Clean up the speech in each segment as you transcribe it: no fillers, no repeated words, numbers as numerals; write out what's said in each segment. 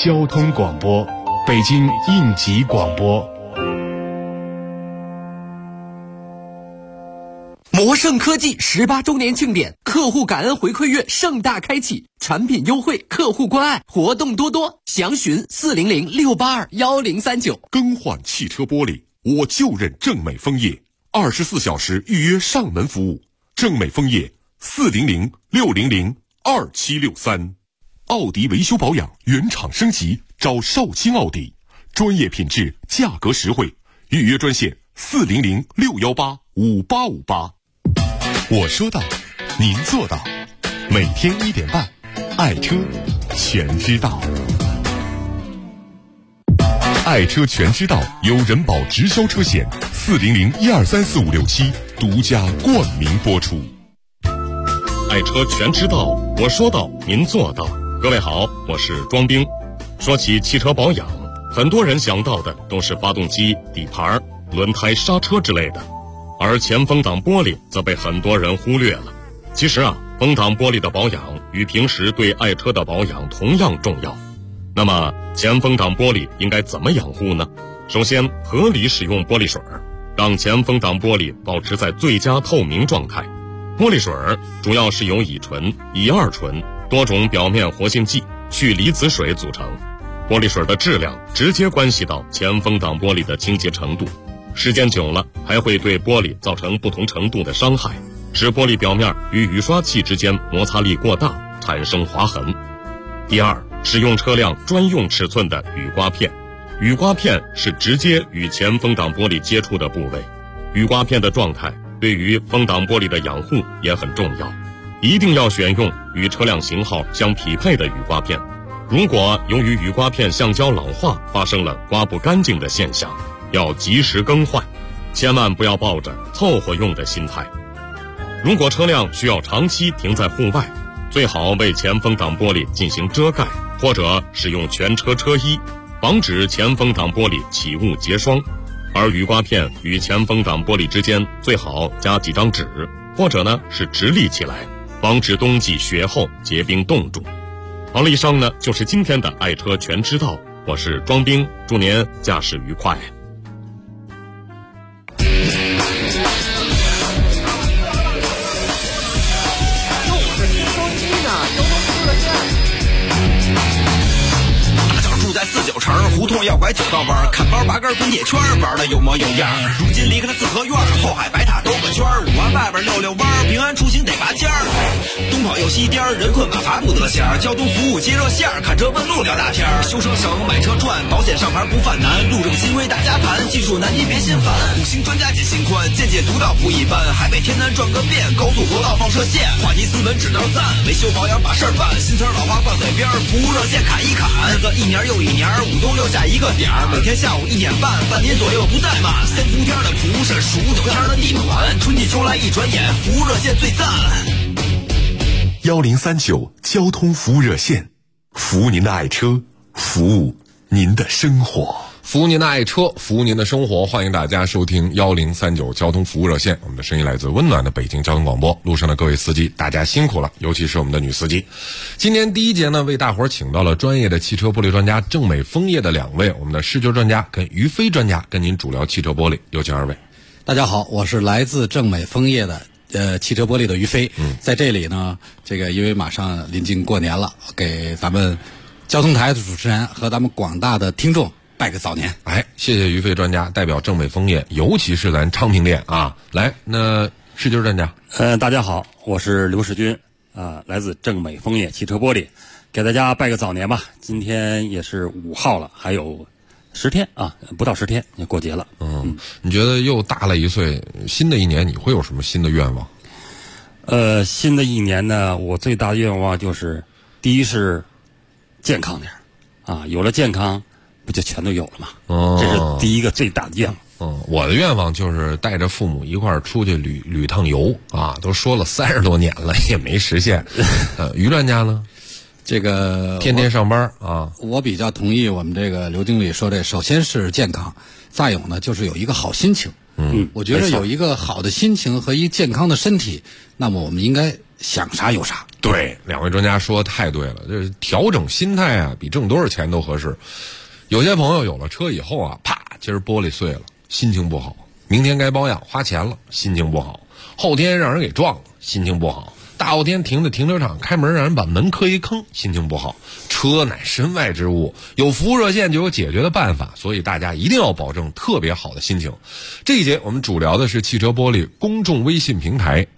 交通广播，北京应急广播。 魔盛科技18周年庆典，客户感恩回馈月盛大开启，产品优惠，客户关爱，活动多多，详询400-682-1039。 更换汽车玻璃，我就认正美枫叶，24小时预约上门服务。正美枫叶400-600-2763。奥迪维修保养原厂升级，找少卿奥迪，专业品质，价格实惠，预约专线400-618-5858。我说到，您做到，每天1点半，爱车全知道。爱车全知道由人保直销车险400-1234567独家冠名播出。爱车全知道，我说到，您做到。各位好，我是庄兵。说起汽车保养，很多人想到的都是发动机、底盘、轮胎、刹车之类的，而前风挡玻璃则被很多人忽略了。其实风挡玻璃的保养与平时对爱车的保养同样重要。那么前风挡玻璃应该怎么养护呢？首先，合理使用玻璃水，让前风挡玻璃保持在最佳透明状态。玻璃水主要是由乙醇、乙二醇多种表面活性剂、去离子水组成。玻璃水的质量直接关系到前风挡玻璃的清洁程度，时间久了还会对玻璃造成不同程度的伤害，使玻璃表面与雨刷器之间摩擦力过大，产生划痕。第二，使用车辆专用尺寸的雨刮片。雨刮片是直接与前风挡玻璃接触的部位，雨刮片的状态对于风挡玻璃的养护也很重要，一定要选用与车辆型号相匹配的雨刮片。如果由于雨刮片橡胶老化发生了刮不干净的现象，要及时更换，千万不要抱着凑合用的心态。如果车辆需要长期停在户外，最好为前风挡玻璃进行遮盖，或者使用全车车衣，防止前风挡玻璃起雾结霜。而雨刮片与前风挡玻璃之间最好加几张纸，或者是直立起来，防止冬季雪后结冰冻住。好了，以上就是今天的爱车全知道，我是庄兵，祝您驾驶愉快。 49城胡同要拐9道弯，看包拔根滚铁圈，玩的有模有样。如今离开了四合院，后海白塔兜个圈，5环外边溜弯，平安出行得拔尖儿。东跑又西颠，人困马乏不得闲，交通服务接热线，看车问路聊大天。修车省，买车赚，保险上牌不犯难，路政新规大家谈，技术难您别心烦。5星专家解心宽，见解独到不一般，海北天南转个遍，高速国道放射线，话题斯文指导赞，维修保养把事儿办，新词老话放嘴边，服务热线砍一砍，日子一年又一年，5冬6夏一个点儿，每天下午1点半，半年左右不怠慢。3伏天的服务是数9天的地款，春季秋来一转眼，服务热线最赞。 1039交通服务热线，服务您的爱车，服务您的生活。 服务您的爱车，服务您的生活，欢迎大家收听1039交通服务热线。我们的声音来自温暖的北京交通广播，路上的各位司机，大家辛苦了，尤其是我们的女司机。今天第一节为大伙儿请到了专业的汽车玻璃专家正美枫叶的2位，我们的视觉专家跟于飞专家，跟您主聊汽车玻璃。有请2位。 大家好，我是来自正美枫叶的汽车玻璃的于飞。在这里呢，因为马上临近过年了，给咱们交通台的主持人和咱们广大的听众拜个早年。 谢谢于飞专家代表正美枫叶，尤其是咱昌平店来，那视觉专家。 大家好，我是刘世军来自正美枫叶汽车玻璃，给大家拜个早年吧。今天也是5号了，还有10天不到10天也过节了。 你觉得又大了1岁，新的一年你会有什么新的愿望？ 新的一年呢，我最大的愿望就是第一是健康点有了健康不就全都有了吗？这是第一个最大的愿望。 我的愿望就是带着父母一块儿出去旅趟游都说了30多年了也没实现。于专家呢？天天上班我比较同意我们刘经理说首先是健康，再有呢就是有一个好心情。我觉得有一个好的心情和一健康的身体，那么我们应该想啥有啥。 对，两位专家说的太对了，这调整心态啊，比挣多少钱都合适。有些朋友有了车以后啊，啪，今儿玻璃碎了，心情不好；明天该保养，花钱了，心情不好；后天让人给撞了，心情不好；大后天停在停车场开门让人把门磕一坑，心情不好。车乃身外之物，有服务热线就有解决的办法，所以大家一定要保证特别好的心情。这一节我们主聊的是汽车玻璃公众微信平台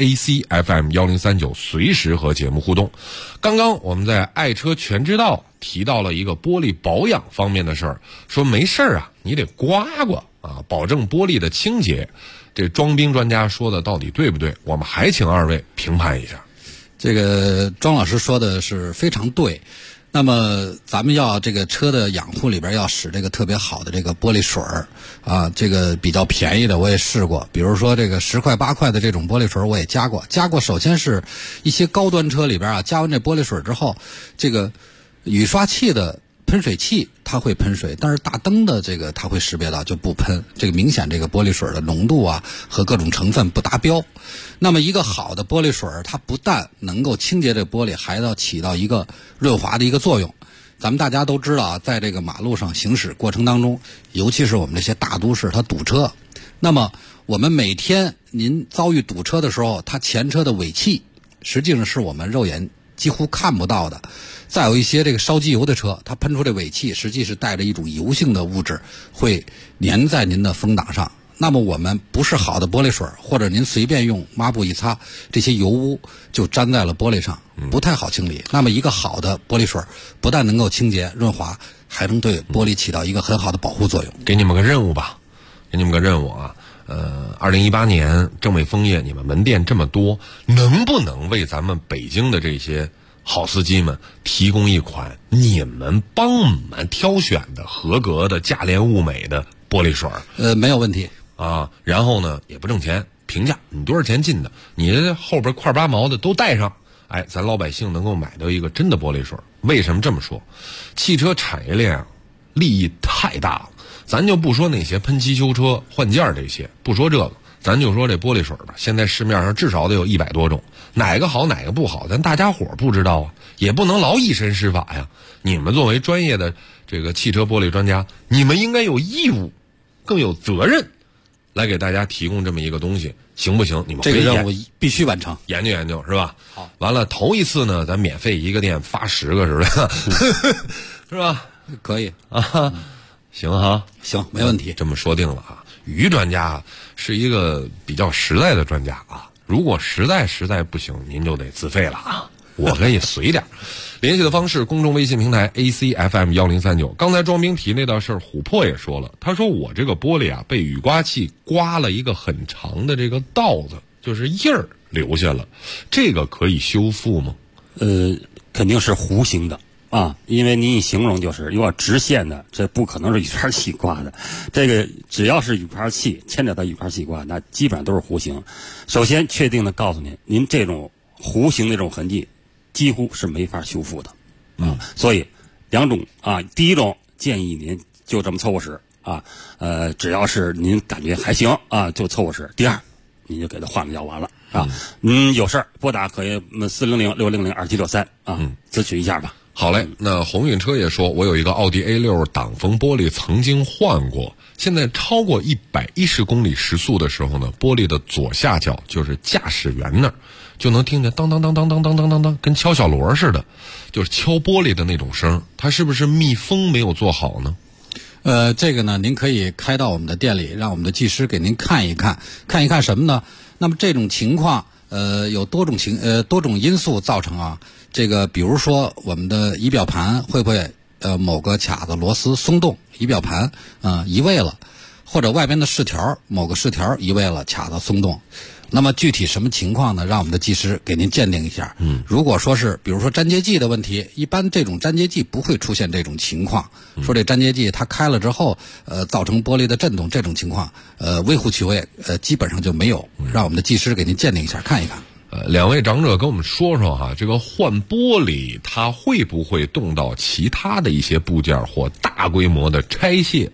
ACFM1039，随时和节目互动。刚刚我们在爱车全知道提到了一个玻璃保养方面的事儿，说没事儿啊，你得刮啊，保证玻璃的清洁。这庄兵专家说的到底对不对？我们还请二位评判一下。 这个庄老师说的是非常对。那么咱们要这个车的养护里边要使这个特别好的这个玻璃水啊，这个比较便宜的我也试过，比如说这个10块8块的这种玻璃水我也加过。首先是一些高端车里边啊，加完这玻璃水之后，这个雨刷器的喷水器它会喷水，但是大灯的这个它会识别到就不喷，这个明显这个玻璃水的浓度啊和各种成分不达标。那么一个好的玻璃水它不但能够清洁这玻璃，还要起到一个润滑的一个作用。咱们大家都知道啊，在这个马路上行驶过程当中，尤其是我们这些大都市它堵车，那么我们每天您遭遇堵车的时候，它前车的尾气实际上是我们肉眼几乎看不到的。再有一些这个烧机油的车，它喷出这尾气实际是带着一种油性的物质，会粘在您的风挡上。那么我们不是好的玻璃水，或者您随便用抹布一擦，这些油污就粘在了玻璃上，不太好清理。那么一个好的玻璃水不但能够清洁润滑，还能对玻璃起到一个很好的保护作用。 给你们个任务吧，给你们个任务啊！2018年正美枫叶你们门店这么多，能不能为咱们北京的这些好司机们提供一款你们帮我们挑选的合格的价廉物美的玻璃水？ 没有问题啊。然后呢，也不挣钱，平价，你多少钱进的，你这后边块8毛的都带上，哎，咱老百姓能够买到一个真的玻璃水。为什么这么说？汽车产业链利益太大了，咱就不说那些喷漆修车换件这些，不说这个，咱就说这玻璃水吧。现在市面上至少得有100多种，哪个好哪个不好，咱大家伙不知道啊，也不能劳一身施法呀。你们作为专业的这个汽车玻璃专家，你们应该有义务，更有责任，来给大家提供这么一个东西，行不行？你们这个任务必须完成， 研究研究是吧？ 好， 完了头一次呢，咱免费一个店发10个似的，是吧？ 可以啊，行哈， 行，没问题。 这么说定了啊。于专家是一个比较实在的专家啊，如果实在不行，您就得自费了啊。我可以随点。联系的方式：公众微信平台 ACFM1039。刚才庄兵提那道事儿，琥珀也说了，他说我这个玻璃啊，被雨刮器刮了一个很长的这个道子，就是印儿留下了，这个可以修复吗？ 肯定是弧形的啊，因为您一形容就是如果直线的，这不可能是雨刷器刮的。这个只要是雨刷器牵扯到雨刷器刮，那基本上都是弧形。首先确定的告诉您这种弧形的这种痕迹几乎是没法修复的所以2种啊，第一种建议您就这么凑合使啊，只要是您感觉还行啊，就凑合使。第二，您就给它换了就完了啊。有事儿拨打可以400-600-2763啊，咨询一下吧。 好嘞，那鸿运车也说，我有一个奥迪 A6 挡风玻璃曾经换过，现在超过110公里时速的时候呢，玻璃的左下角就是驾驶员那儿，就能听见当当当当当当当当当，跟敲小锣似的，就是敲玻璃的那种声。它是不是密封没有做好呢？ 这个呢，您可以开到我们的店里，让我们的技师给您看一看什么呢？那么这种情况，有多种因素造成啊。这个比如说我们的仪表盘会不会某个卡子螺丝松动，仪表盘移位了，或者外边的饰条某个饰条移位了，卡子松动。那么具体什么情况呢？让我们的技师给您鉴定一下。如果说是比如说粘接剂的问题，一般这种粘接剂不会出现这种情况。说这粘接剂它开了之后造成玻璃的震动，这种情况微乎其微，基本上就没有。让我们的技师给您鉴定一下，看一看。 两位长者跟我们说说哈，这个换玻璃它会不会动到其他的一些部件或大规模的拆卸？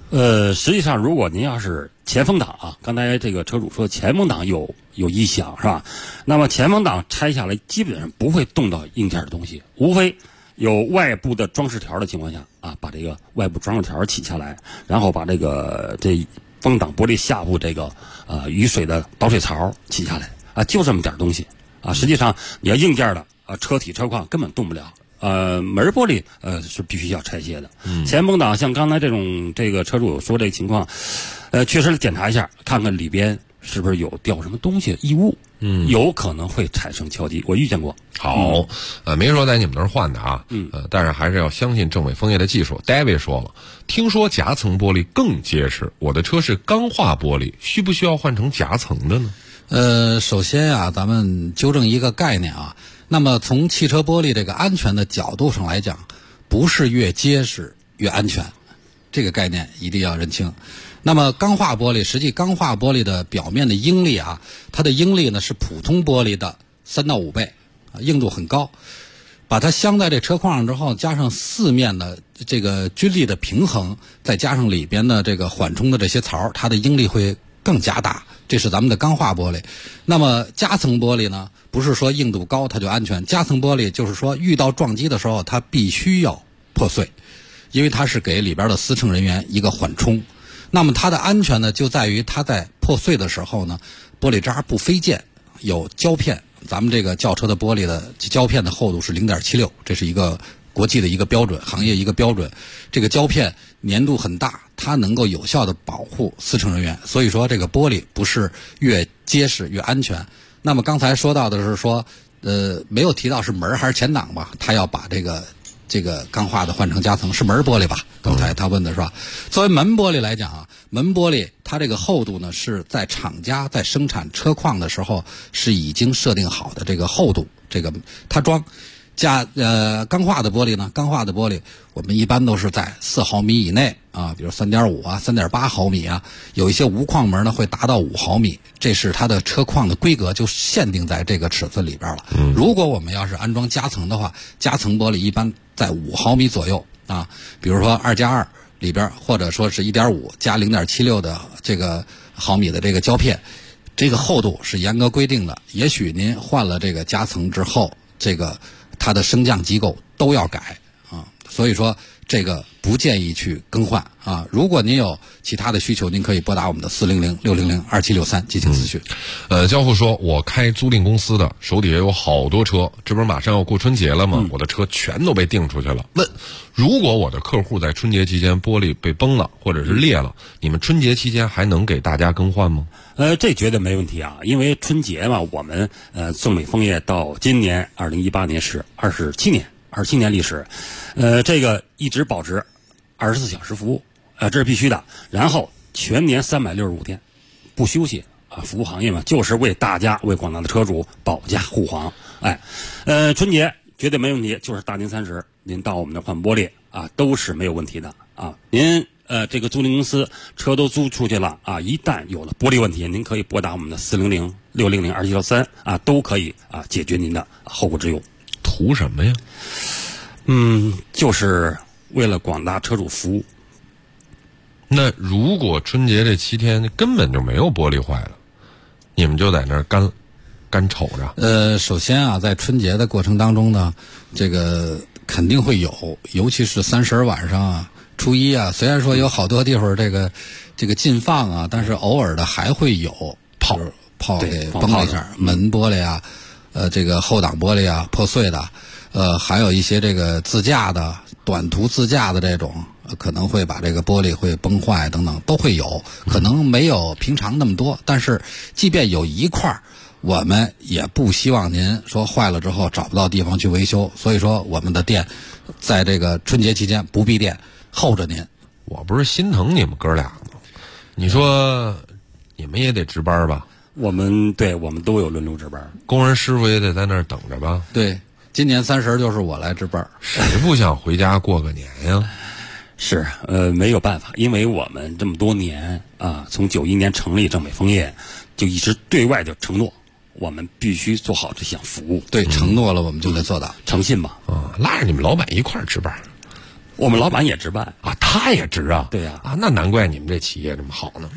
实际上，如果您要是前风挡啊，刚才这个车主说前风挡有异响是吧？那么前风挡拆下来基本上不会动到硬件的东西，无非有外部的装饰条的情况下啊，把这个外部装饰条起下来，然后把这风挡玻璃下部这个雨水的导水槽起下来啊，就这么点东西啊。实际上你要硬件的车体车况根本动不了。门玻璃是必须要拆卸的。前风挡像刚才这个车主说这个情况，确实检查一下，看看里边是不是有掉什么东西异物，有可能会产生敲击，我遇见过。 好，没说在你们那儿换的啊，但是还是要相信正美枫叶的技术。David 说了，听说夹层玻璃更结实，我的车是钢化玻璃，需不需要换成夹层的呢？ 首先啊，咱们纠正一个概念啊。那么从汽车玻璃这个安全的角度上来讲，不是越结实越安全，这个概念一定要认清。那么钢化玻璃，实际钢化玻璃的表面的应力啊，它的应力呢是普通玻璃的3到5倍，硬度很高。把它镶在这车框上之后，加上四面的这个均力的平衡，再加上里边的这个缓冲的这些槽，它的应力会更加大。这是咱们的钢化玻璃。那么夹层玻璃呢，不是说硬度高它就安全，夹层玻璃就是说遇到撞击的时候它必须要破碎，因为它是给里边的司乘人员一个缓冲。那么它的安全呢，就在于它在破碎的时候呢，玻璃渣不飞溅，有胶片。咱们这个轿车的玻璃的胶片的厚度是 0.76， 这是一个国际的一个标准，行业一个标准。这个胶片粘度很大，它能够有效的保护司乘人员。所以说这个玻璃不是越结实越安全。那么刚才说到的是说没有提到是门还是前挡吧，他要把这个钢化的换成夹层，是门玻璃吧？刚才他问的是吧？作为门玻璃来讲啊，门玻璃它这个厚度呢是在厂家在生产车况的时候是已经设定好的这个厚度，这个它装钢化的玻璃呢，钢化的玻璃我们一般都是在4毫米以内啊，比如 3.5 啊 3.8 毫米啊，有一些无框门呢会达到5毫米，这是它的车况的规格就限定在这个尺寸里边了。如果我们要是安装夹层的话，夹层玻璃一般在5毫米左右啊，比如说2+2里边，或者说是 1.5 加 0.76 的这个毫米的这个胶片，这个厚度是严格规定的。也许您换了这个夹层之后，这个它的升降机构都要改啊，所以说这个不建议去更换啊。如果您有其他的需求，您可以拨打我们的400-600-2763进行咨询。 交付说，我开租赁公司的，手底下有好多车，这不是马上要过春节了吗？我的车全都被订出去了。问，如果我的客户在春节期间玻璃被崩了或者是裂了，你们春节期间还能给大家更换吗？ 这绝对没问题啊，因为春节嘛，我们正美枫叶到今年2018年是27年历史，这个一直保持24小时服务，这是必须的。然后全年365天不休息啊，服务行业嘛，就是为大家为广大的车主保驾护航。春节绝对没问题，就是大年30您到我们这换玻璃啊，都是没有问题的啊。您这个租赁公司车都租出去了啊，一旦有了玻璃问题，您可以拨打我们的400-600-2763啊，都可以啊解决您的后顾之忧。 图什么呀？ 就是为了广大车主服务。 那如果春节这7天根本就没有玻璃坏了，你们就在那儿干瞅着？ 首先啊，在春节的过程当中呢，这个肯定会有，尤其是30晚上啊、初一啊，虽然说有好多地方这个禁放啊，但是偶尔的还会有泡给崩了一下，门玻璃啊，这个后挡玻璃啊破碎的，还有一些这个自驾的短途自驾的这种，可能会把这个玻璃会崩坏等等都会有，可能没有平常那么多，但是即便有一块，我们也不希望您说坏了之后找不到地方去维修，所以说我们的店在这个春节期间不闭店，候着您。 我不是心疼你们哥俩吗？你说你们也得值班吧？ 我们都有轮流值班， 工人师傅也得在那儿等着吧？ 对，今年30就是我来值班。 谁不想回家过个年呀？ 是，没有办法，因为我们这么多年啊，从91年成立正美枫叶，就一直对外就承诺，我们必须做好这项服务。 对，承诺了我们就得做到， 诚信嘛。 拉着你们老板一块儿值班。 我们老板也值班啊，他也值啊？ 对呀、 啊，那难怪你们这企业这么好呢。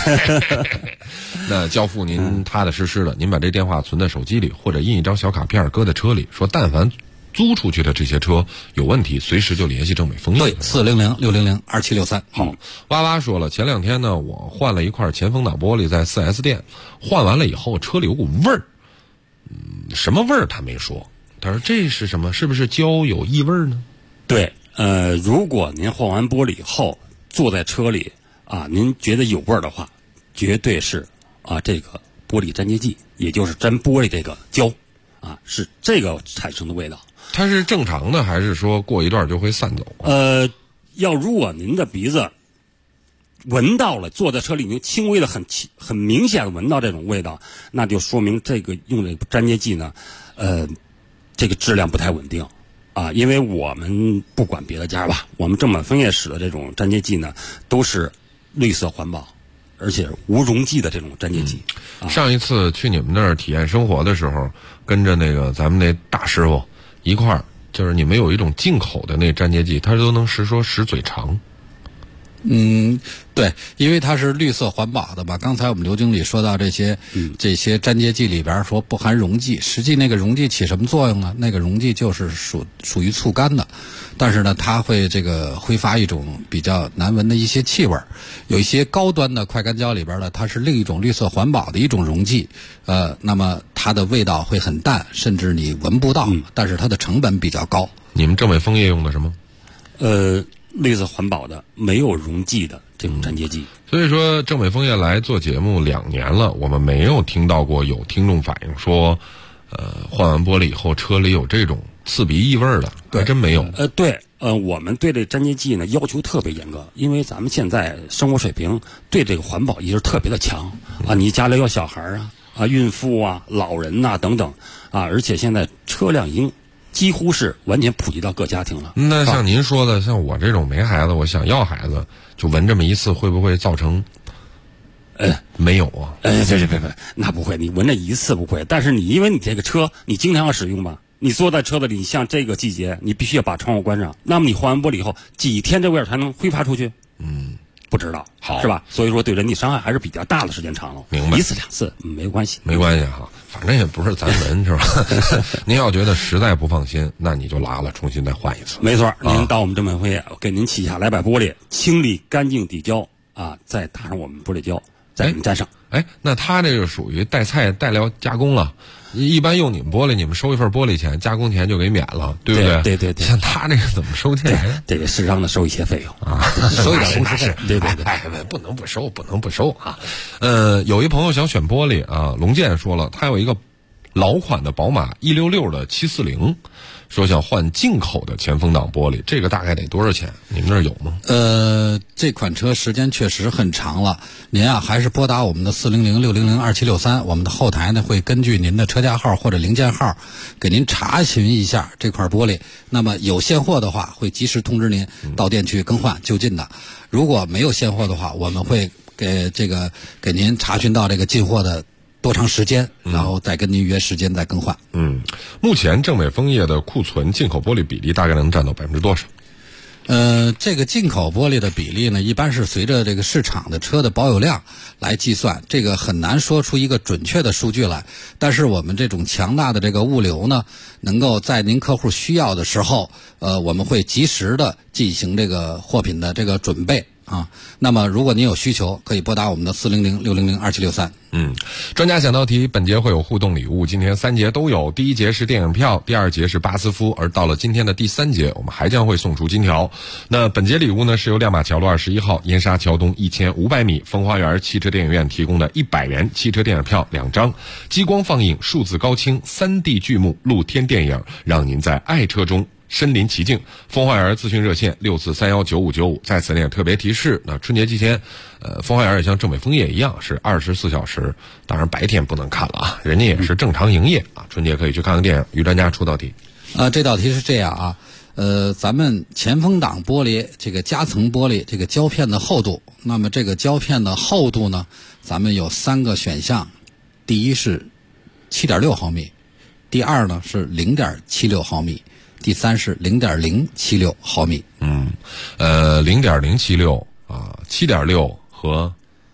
那交付您踏踏实实的，您把这电话存在手机里，或者印一张小卡片搁在车里，说但凡租出去的这些车有问题，随时就联系正美枫叶。 对，400-600-2763。 好，哇哇说了，前2天呢，我换了一块前风挡玻璃在 4S 店，换完了以后车里有股味儿，什么味儿他没说，他说这是什么？是不是胶有异味呢？ 对，如果您换完玻璃以后坐在车里啊，您觉得有味儿的话，绝对是啊这个玻璃粘接剂，也就是粘玻璃这个胶啊，是这个产生的味道。 它是正常的，还是说过一段就会散走？ 如果您的鼻子闻到了，坐在车里您轻微的很明显的闻到这种味道，那就说明这个用的粘接剂呢，这个质量不太稳定啊。因为我们不管别的家吧，我们正满枫叶使的这种粘接剂呢，都是绿色环保，而且无溶剂的这种粘接剂。 上一次去你们那儿体验生活的时候，跟着那个咱们那大师傅一块儿，就是你们有一种进口的那粘接剂，它都能使嘴长。 对，因为它是绿色环保的嘛。刚才我们刘经理说到这些粘接剂里边说不含溶剂，实际那个溶剂起什么作用呢？那个溶剂就是属于醋苷的，但是呢，它会挥发一种比较难闻的一些气味。有一些高端的快干胶里边呢，它是另一种绿色环保的一种溶剂，那么它的味道会很淡，甚至你闻不到，但是它的成本比较高。 你们正美枫叶用的什么？ 绿色环保的没有溶剂的这种粘接剂。 所以说正美枫叶来做节目2年了，我们没有听到过有听众反映说换完玻璃以后车里有这种刺鼻异味的，还真没有。 我们对这粘接剂呢要求特别严格，因为咱们现在生活水平对这个环保意识特别的强啊，你家里有小孩啊、孕妇啊、老人呐等等啊，而且现在车辆已经几乎是完全普及到各家庭了。 那像您说的，像我这种没孩子，我想要孩子，就闻这么一次，会不会造成？没有啊。 别，那不会，你闻这一次不会，但是因为你这个车你经常要使用吧，你坐在车子里，像这个季节，你必须要把窗户关上。那么你换完玻璃以后，几天这味儿才能挥发出去？不知道， 好， 是吧？所以说对人体伤害还是比较大的，时间长了。 明白， 一次2次没关系， 没关系哈，反正也不是咱闻是吧？您要觉得实在不放心，那你就拉了，重新再换一次。 没错，您到我们正美枫叶，给您起下来把玻璃清理干净底胶啊，再打上我们玻璃胶，再给您粘上。 那它这个属于带菜带料加工了。一般用你们玻璃，你们收一份玻璃钱，加工钱就给免了，对不对？ 对。 像他这个怎么收钱？ 这个适当的收一些费用啊， 收一点工时费。 对， 不能不收啊。有一朋友想选玻璃啊，龙健说了，他有一个老款的宝马166的740，说想换进口的前风挡玻璃，这个大概得多少钱？你们那儿有吗？ 这款车时间确实很长了，您还是拨打我们的400-600-2763，我们的后台呢会根据您的车架号或者零件号，给您查询一下这块玻璃。那么有现货的话，会及时通知您到店去更换就近的；如果没有现货的话，我们会给您查询到这个进货的多长时间，然后再跟您约时间再更换。 目前正美枫叶的库存进口玻璃比例大概能占到多少？ 这个进口玻璃的比例呢，一般是随着这个市场的车的保有量来计算，这个很难说出一个准确的数据来。但是我们这种强大的这个物流呢，能够在您客户需要的时候，我们会及时的进行这个货品的这个准备啊。那么如果您有需求，可以拨打我们的400-600-2763。 专家想到题，本节会有互动礼物，今天3节都有。第1节是电影票，第2节是巴斯夫，而到了今天的第3节，我们还将会送出金条。那本节礼物呢，是由亮马桥路21号燕莎桥东1500米风花园汽车电影院提供的100元汽车电影票2张，激光放映、数字高清、3D 剧目、露天电影，让您在爱车中身临其境。风花园咨询热线64319595。在此呢也特别提示，那春节期间风花园也像正美枫叶一样是24小时，当然白天不能看了啊，人家也是正常营业啊。春节可以去看看电影。于专家出道题。 这道题是这样啊，咱们前风挡玻璃这个夹层玻璃这个胶片的厚度，那么这个胶片的厚度呢，咱们有3个选项，第一是7.6毫米，第2呢是0.76毫米， 第3是0.076毫米。 0.076啊，7.6和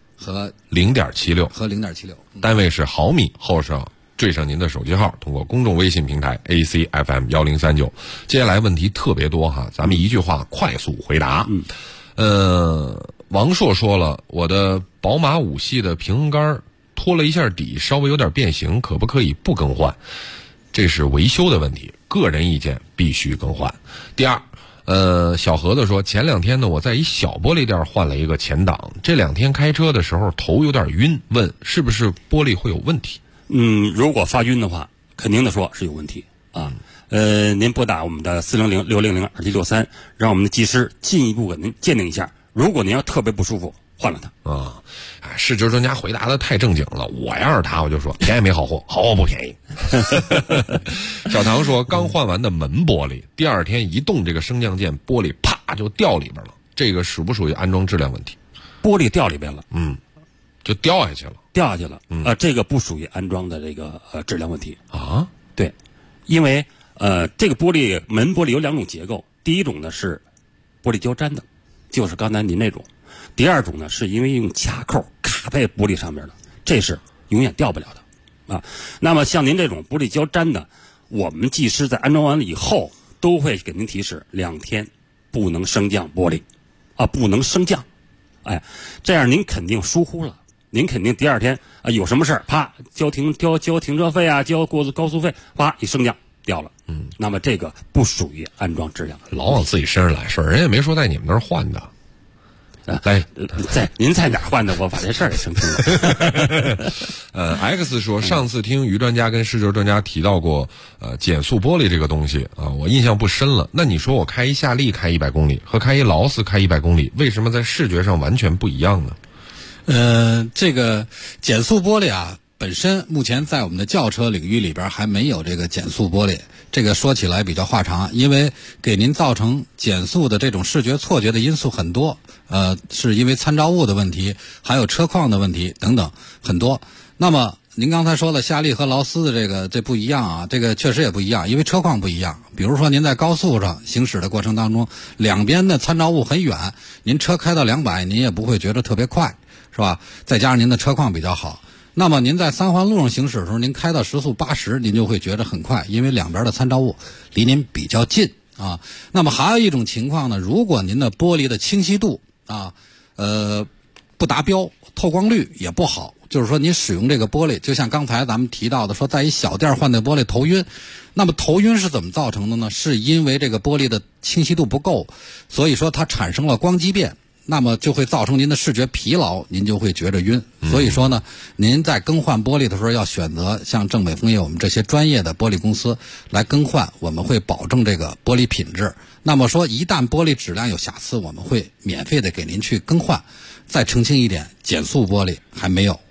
0.76 和0.76， 单位是毫米，后上缀上您的手机号，通过公众微信平台 ACFM1039。接下来问题特别多哈，咱们一句话快速回答。王硕说了，我的宝马5系的平衡杆脱了一下底，稍微有点变形，可不可以不更换？这是维修的问题，个人意见必须更换。第二，小盒子说，前2天呢，我在一小玻璃店换了一个前挡，这2天开车的时候头有点晕，问是不是玻璃会有问题？ 如果发晕的话，肯定的说是有问题啊。您拨打我们的400-600-2763，让我们的技师进一步给您鉴定一下。如果您要特别不舒服，换了它啊。视觉专家回答的太正经了，我要是他，我就说便宜没好货，好货不便宜。小唐说，刚换完的门玻璃，第2天一动这个升降键，玻璃啪就掉里边了，这个属不属于安装质量问题？ 玻璃掉里边了， 就掉下去了， 这个不属于安装的这个质量问题啊。 对，因为这个门玻璃有2种结构，第一种呢是玻璃胶粘的，就是刚才您那种；第2种呢是因为用卡扣卡在玻璃上面的，这是永远掉不了的啊。那么像您这种玻璃胶粘的，我们技师在安装完了以后都会给您提示2天不能升降玻璃啊，不能升降。这样您肯定疏忽了，您肯定第2天有什么事儿，啪交停车费啊，交过高速费，啪一升降掉了。那么这个不属于安装质量， 老往自己身上揽事儿，人也没说在你们那儿换的。来， 您在哪儿换的？我把这事儿给澄清了。 X 说，上次听于专家跟视觉专家提到过，减速玻璃这个东西啊，我印象不深了。那你说我开一夏利开100公里和开一劳斯开100公里，为什么在视觉上完全不一样呢？ 这个减速玻璃啊，本身目前在我们的轿车领域里边还没有这个减速玻璃。这个说起来比较话长，因为给您造成减速的这种视觉错觉的因素很多，是因为参照物的问题，还有车况的问题等等很多。那么您刚才说了夏利和劳斯的这不一样啊，这个确实也不一样，因为车况不一样。比如说您在高速上行驶的过程当中，两边的参照物很远，您车开到200，您也不会觉得特别快，是吧？再加上您的车况比较好。那么您在3环路上行驶的时候，您开到时速80，您就会觉得很快，因为两边的参照物离您比较近啊。那么还有一种情况呢，如果您的玻璃的清晰度啊，不达标，透光率也不好，就是说您使用这个玻璃，就像刚才咱们提到的，说在一小店换的玻璃头晕，那么头晕是怎么造成的呢？是因为这个玻璃的清晰度不够，所以说它产生了光畸变。那么就会造成您的视觉疲劳，您就会觉着晕。所以说呢，您在更换玻璃的时候要选择像正美枫叶我们这些专业的玻璃公司来更换，我们会保证这个玻璃品质。那么说一旦玻璃质量有瑕疵，我们会免费的给您去更换。再澄清一点，减速玻璃还没有。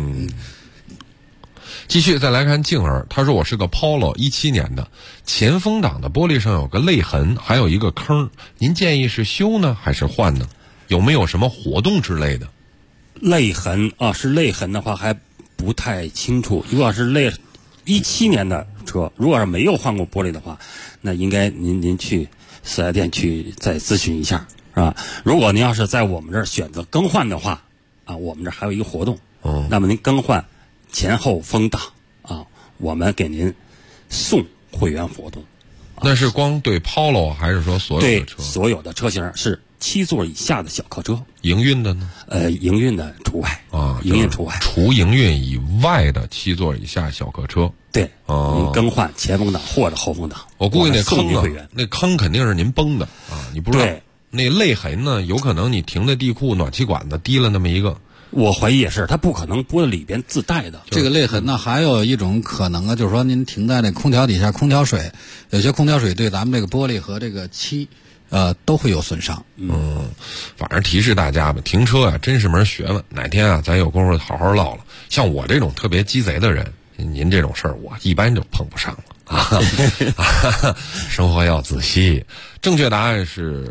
继续再来看静儿，他说我是个 Polo 17年的，前风挡的玻璃上有个泪痕，还有一个坑，您建议是修呢还是换呢？有没有什么活动之类的？ 泪痕啊，是泪痕的话还不太清楚。如果是17年的车，如果是没有换过玻璃的话，那应该您去4S店去再咨询一下，是吧？如果您要是在我们这儿选择更换的话，啊，我们这儿还有一个活动，那么您更换前后风挡啊，我们给您送会员活动。 那是光对 Polo 还是说所有的车？ 对，所有的车型是7座以下的小客车。 营运的呢？ 营运的除外啊， 营运除外。 除营运以外的7座以下小客车。 对，您更换前风挡或者后风挡。 我估计那坑啊，那坑肯定是您崩的啊，你不知道。 对， 那泪痕呢，有可能你停在地库暖气管子滴了那么一个。 我怀疑也是，它不可能玻璃里边自带的。 这个泪痕呢，还有一种可能啊，就是说您停在那空调底下，空调水，有些空调水对咱们这个玻璃和这个漆，都会有损伤。 反正提示大家吧，停车啊，真是门学问。哪天啊，咱有功夫好好唠了。像我这种特别鸡贼的人，您这种事儿我一般就碰不上了啊。生活要仔细。正确答案是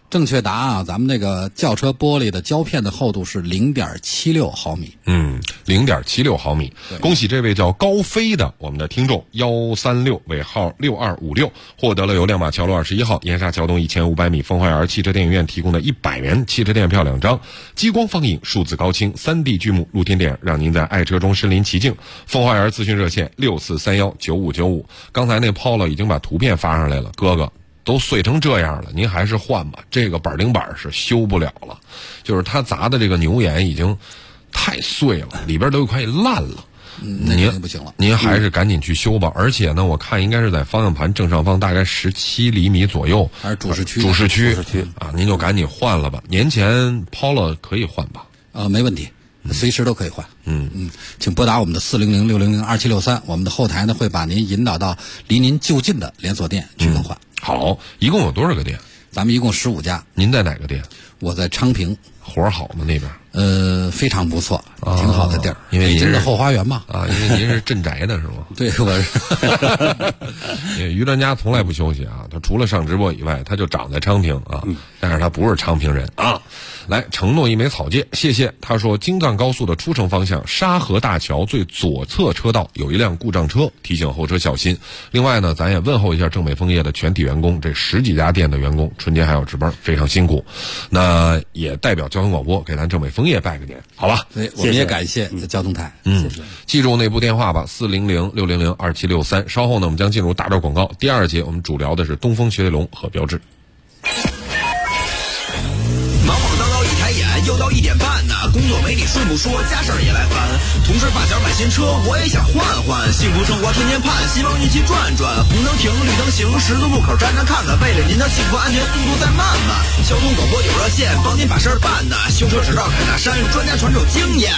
正确答案啊，咱们那个轿车玻璃的胶片的厚度是0.76毫米。 0.76毫米。恭喜这位叫高飞的我们的听众136尾号6256，获得了由亮马桥路21号燕莎桥东1500米风花园汽车电影院提供的100元汽车电影票2张，激光放映数字高清 3D 剧目露天电影，让您在爱车中身临其境。风花园咨询热线64319595。刚才那 Polo 已经把图片发上来了，哥哥都碎成这样了，您还是换吧，这个板是修不了了，就是他砸的这个牛眼已经太碎了，里边都快烂了。 那不行了， 您还是赶紧去修吧。而且呢，我看应该是在方向盘正上方大概17厘米左右， 还是主视区啊，您就赶紧换了吧。年前Polo可以换吧？ 没问题，随时都可以换。请拨打我们的400-600-2763，我们的后台呢会把您引导到离您就近的连锁店去更换。 好，一共有多少个店？ 咱们一共15家。 您在哪个店？ 我在昌平。 活好吗那边？ 非常不错，挺好的地儿。 因为北京的后花园嘛。 因为您是镇宅的是吗？ 对，我是。 于专家从来不休息啊，他除了上直播以外，他就长在昌平啊，但是他不是昌平人啊。来，承诺一枚草芥，谢谢。他说，京藏高速的出城方向沙河大桥最左侧车道有一辆故障车，提醒后车小心。另外呢，咱也问候一下正美枫叶的全体员工，这10几家店的员工春节还要值班，非常辛苦。那也代表交通广播给咱正美枫叶拜个年，好吧？ 对，我们也感谢交通台。 谢谢。记住那部电话吧，400-600-2763。稍后呢，我们将进入大招广告。第2节我们主聊的是东风雪铁龙和标致。 又到1点半呢，工作没你顺不说，家事儿也来烦。同事发小买新车，我也想换换。幸福生活天天盼，希望一起转转。红灯停，绿灯行，十字路口站站看看，为了您的幸福安全，速度再慢慢。交通广播有热线，帮您把事儿办呢。修车只绕凯大山，专家传授经验。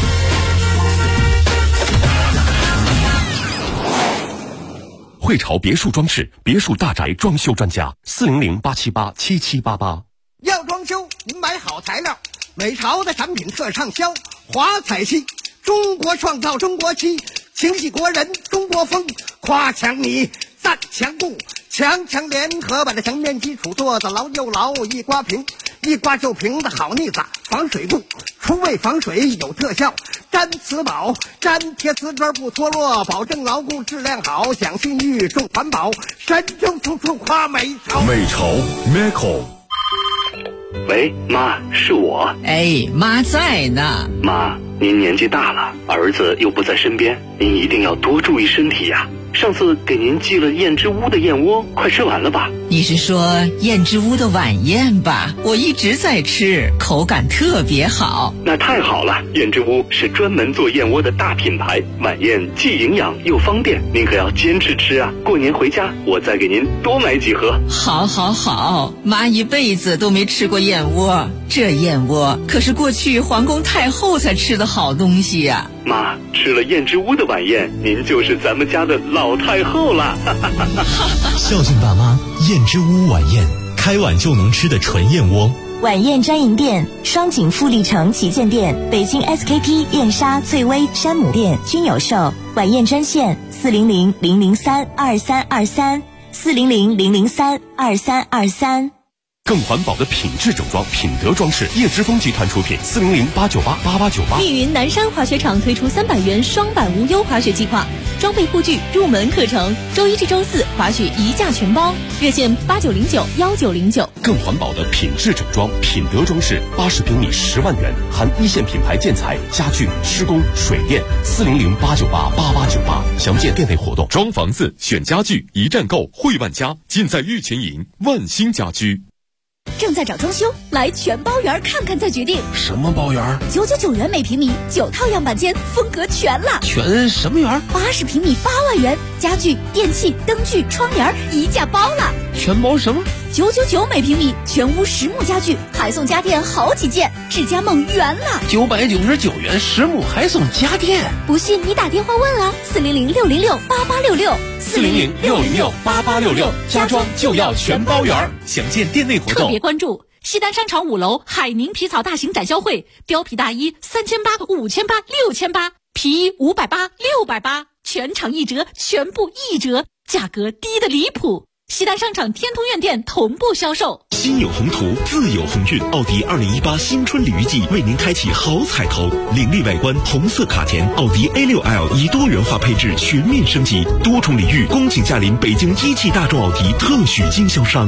汇潮别墅装饰，别墅大宅装修专家，400-878-7788。 要装修，您买好材料。美潮的产品特畅销，华彩漆，中国创造中国漆，情系国人中国风，夸强你赞强固，强联合把这墙面基础做得牢又牢，一刮平，一刮就平的好腻子，防水固，除味防水有特效，粘瓷宝，粘贴瓷砖不脱落，保证牢固质量好，讲信誉重环保，神州处处夸美潮。 美潮 Meco。 喂，妈，是我。 哎，妈在呢。 妈，您年纪大了，儿子又不在身边，您一定要多注意身体呀。上次给您寄了燕之屋的燕窝，快吃完了吧？ 你是说燕之屋的晚宴吧？我一直在吃，口感特别好。 那太好了，燕之屋是专门做燕窝的大品牌，晚宴既营养又方便，您可要坚持吃啊！过年回家我再给您多买几盒。 好，好，好，妈一辈子都没吃过燕窝，这燕窝可是过去皇宫太后才吃的好东西呀。 妈，吃了燕之屋的晚宴，您就是咱们家的老太后了。 孝敬爸妈，燕之屋晚宴，开碗就能吃的纯燕窝。 晚宴专营店：双井富力城旗舰店、北京 SKP 燕莎、翠微、山姆店均有售。晚宴专线400-003-2323，400-003-2323。 更环保的品质整装，品德装饰，叶之峰集团出品，400-898-8898。 密云南山滑雪场推出300元双板无忧滑雪计划，装备护具入门课程，周一至周四滑雪一价全包，热线8909-1909。 更环保的品质整装，品德装饰，80平米10万元，含一线品牌建材、家具、施工、水电，400-898-8898。详见店内活动。装房子选家具，一站购汇万家，尽在玉泉营万兴家居。 正在找装修，来全包园看看再决定。 什么包园 ？999元每平米，9套样板间，风格全了。 全什么园 ？80平米8万元，家具、电器、灯具、窗帘一价包了。 全包什么 ？999每平米，全屋实木家具，还送家电好几件，智家梦圆了。 999元实木还送家电， 不信你打电话问啊 ，400-606-8866，400-606-8866，家装就要全包园。详见店内活动。 特别关注西单商场5楼海宁皮草大型展销会，貂皮大衣3800、5800、6800，皮衣580、680，全场1折，全部1折，价格低得离谱。 西单商场天通苑店同步销售。 心有宏图，自有鸿运。奥迪2018新春礼遇季为您开启好彩头，凌厉外观，红色卡钿，奥迪 A6L 以多元化配置全面升级，多重礼遇，恭请驾临北京一汽大众奥迪特许经销商。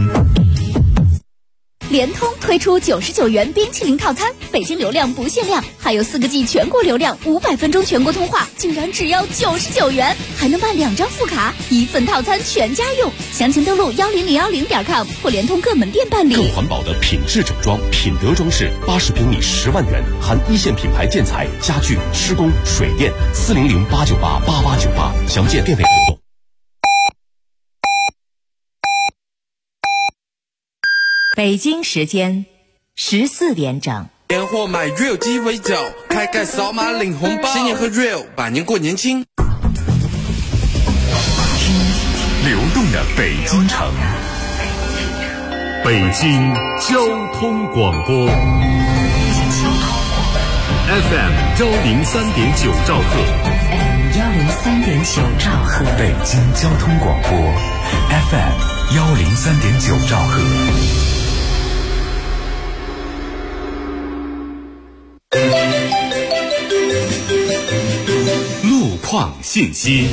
联通推出99元冰淇淋套餐，北京流量不限量，还有4个G 全国流量，500分钟全国通话，竟然只要99元，还能办2张副卡，1份套餐全家用。详情登录10010.com或联通各门店办理。 更环保的品质整装，品德装饰，80平米10万元，含一线品牌建材、家具、施工、水电，400-898-8898，详见店内活动。 北京时间14点整。 年货买 real 鸡尾酒，开盖扫码领红包，新年喝 real， 百年过年轻。 流动的北京城，北京交通广播 FM 103.9兆赫 103.9兆赫， 北京交通广播 FM 103.9兆赫。 路况信息。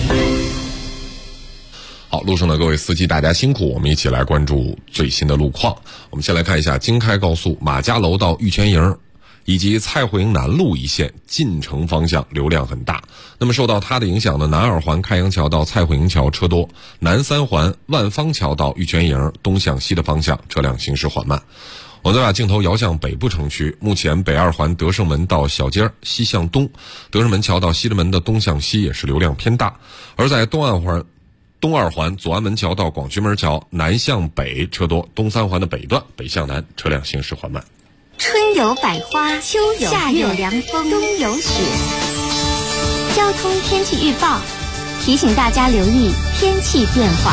好，路上的各位司机大家辛苦，我们一起来关注最新的路况。我们先来看一下京开高速马家楼到玉泉营以及蔡慧营南路一线进城方向流量很大，那么受到它的影响呢，南二环开阳桥到蔡慧营桥车多，南三环万方桥到玉泉营东向西的方向车辆行驶缓慢。我们再把镜头摇向北部城区，目前北二环德胜门到小街西向东，德胜门桥到西直门的东向西也是流量偏大，而在东二环左安门桥到广渠门桥南向北车多，东三环的北段北向南车辆行驶缓慢。 春有百花，秋有夏有凉风，冬有雪。交通天气预报提醒大家留意天气变化。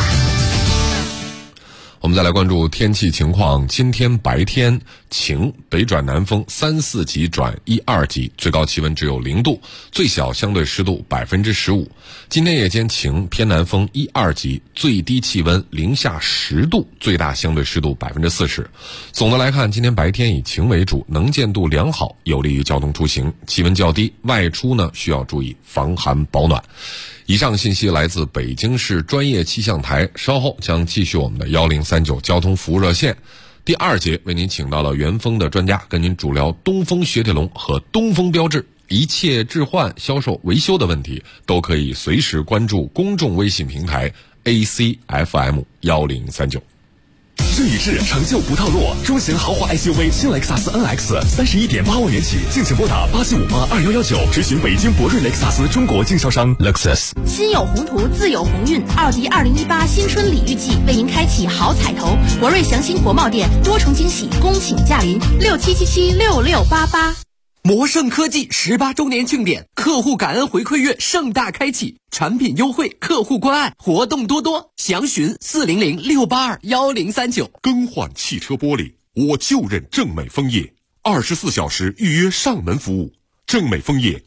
我们再来关注天气情况。今天白天晴，北转南风3、4级转1、2级，最高气温只有0度，最小相对湿度15%。今天夜间晴，偏南风1、2级，最低气温零下10度，最大相对湿度40%。总的来看，今天白天以晴为主，能见度良好，有利于交通出行。气温较低，外出呢需要注意防寒保暖。以上信息来自北京市专业气象台，稍后将继续我们的1039交通服务热线。第2节为您请到了元丰的专家，跟您主聊东风雪铁龙和东风标致，一切置换、销售、维修的问题都可以随时关注公众微信平台 ACFM 1039。 这一世成就不套路，中型豪华 SUV 新雷克萨斯 NX 31.8万元起，敬请拨打87582119，咨询北京博瑞雷克萨斯中国经销商 Lexus。 心有宏图，自有鸿运。奥迪2018新春礼遇季为您开启好彩头，博瑞祥鑫国贸店多重惊喜，恭请驾临67776688。 摩盛科技18周年庆典，客户感恩回馈月盛大开启，产品优惠，客户关爱，活动多多，详询400-682-1039。 更换汽车玻璃，我就认正美枫叶，24小时预约上门服务。正美枫叶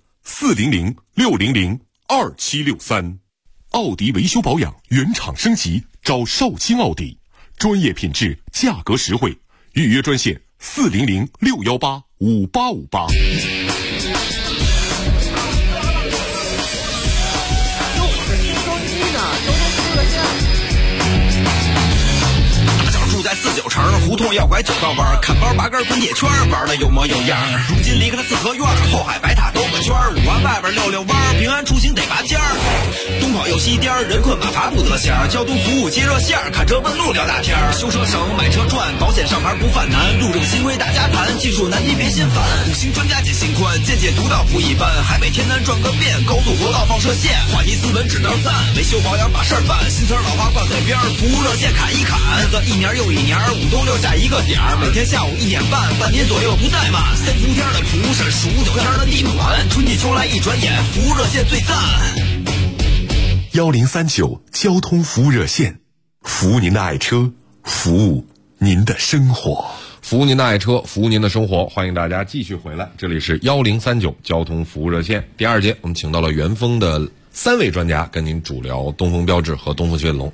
400-600-2763。奥迪维修保养原厂升级，找少卿奥迪，专业品质，价格实惠，预约专线400-618-5858。 在49城胡同要拐9道弯，看包拔根滚铁圈，玩的有模有样。如今离开了四合院，后海白塔兜个圈，5环外边溜弯，平安出行得拔尖儿。东跑又西颠，人困马乏不得闲。交通服务接热线，看车问路聊大天。修车省，买车赚，保险上牌不犯难。路政新规大家谈，技术难题别心烦。5星专家解心宽，见解独到不一般。海北天南转个遍，高速国道放射线，话题斯文只能赞。维修保养把事儿办，新词老话放在边，服务热线砍一砍。一年又一年，5都留下一个点儿，每天下午1点半，半年左右不怠慢。3伏天的蒲是数9天的地暖，春季秋来一转眼，服务热线最赞。 1039交通服务热线，服务您的爱车，服务您的生活， 服务您的爱车，服务您的生活。欢迎大家继续回来，这里是1039交通服务热线。第2节我们请到了元丰的3位专家，跟您主聊东风标致和东风雪铁龙。来，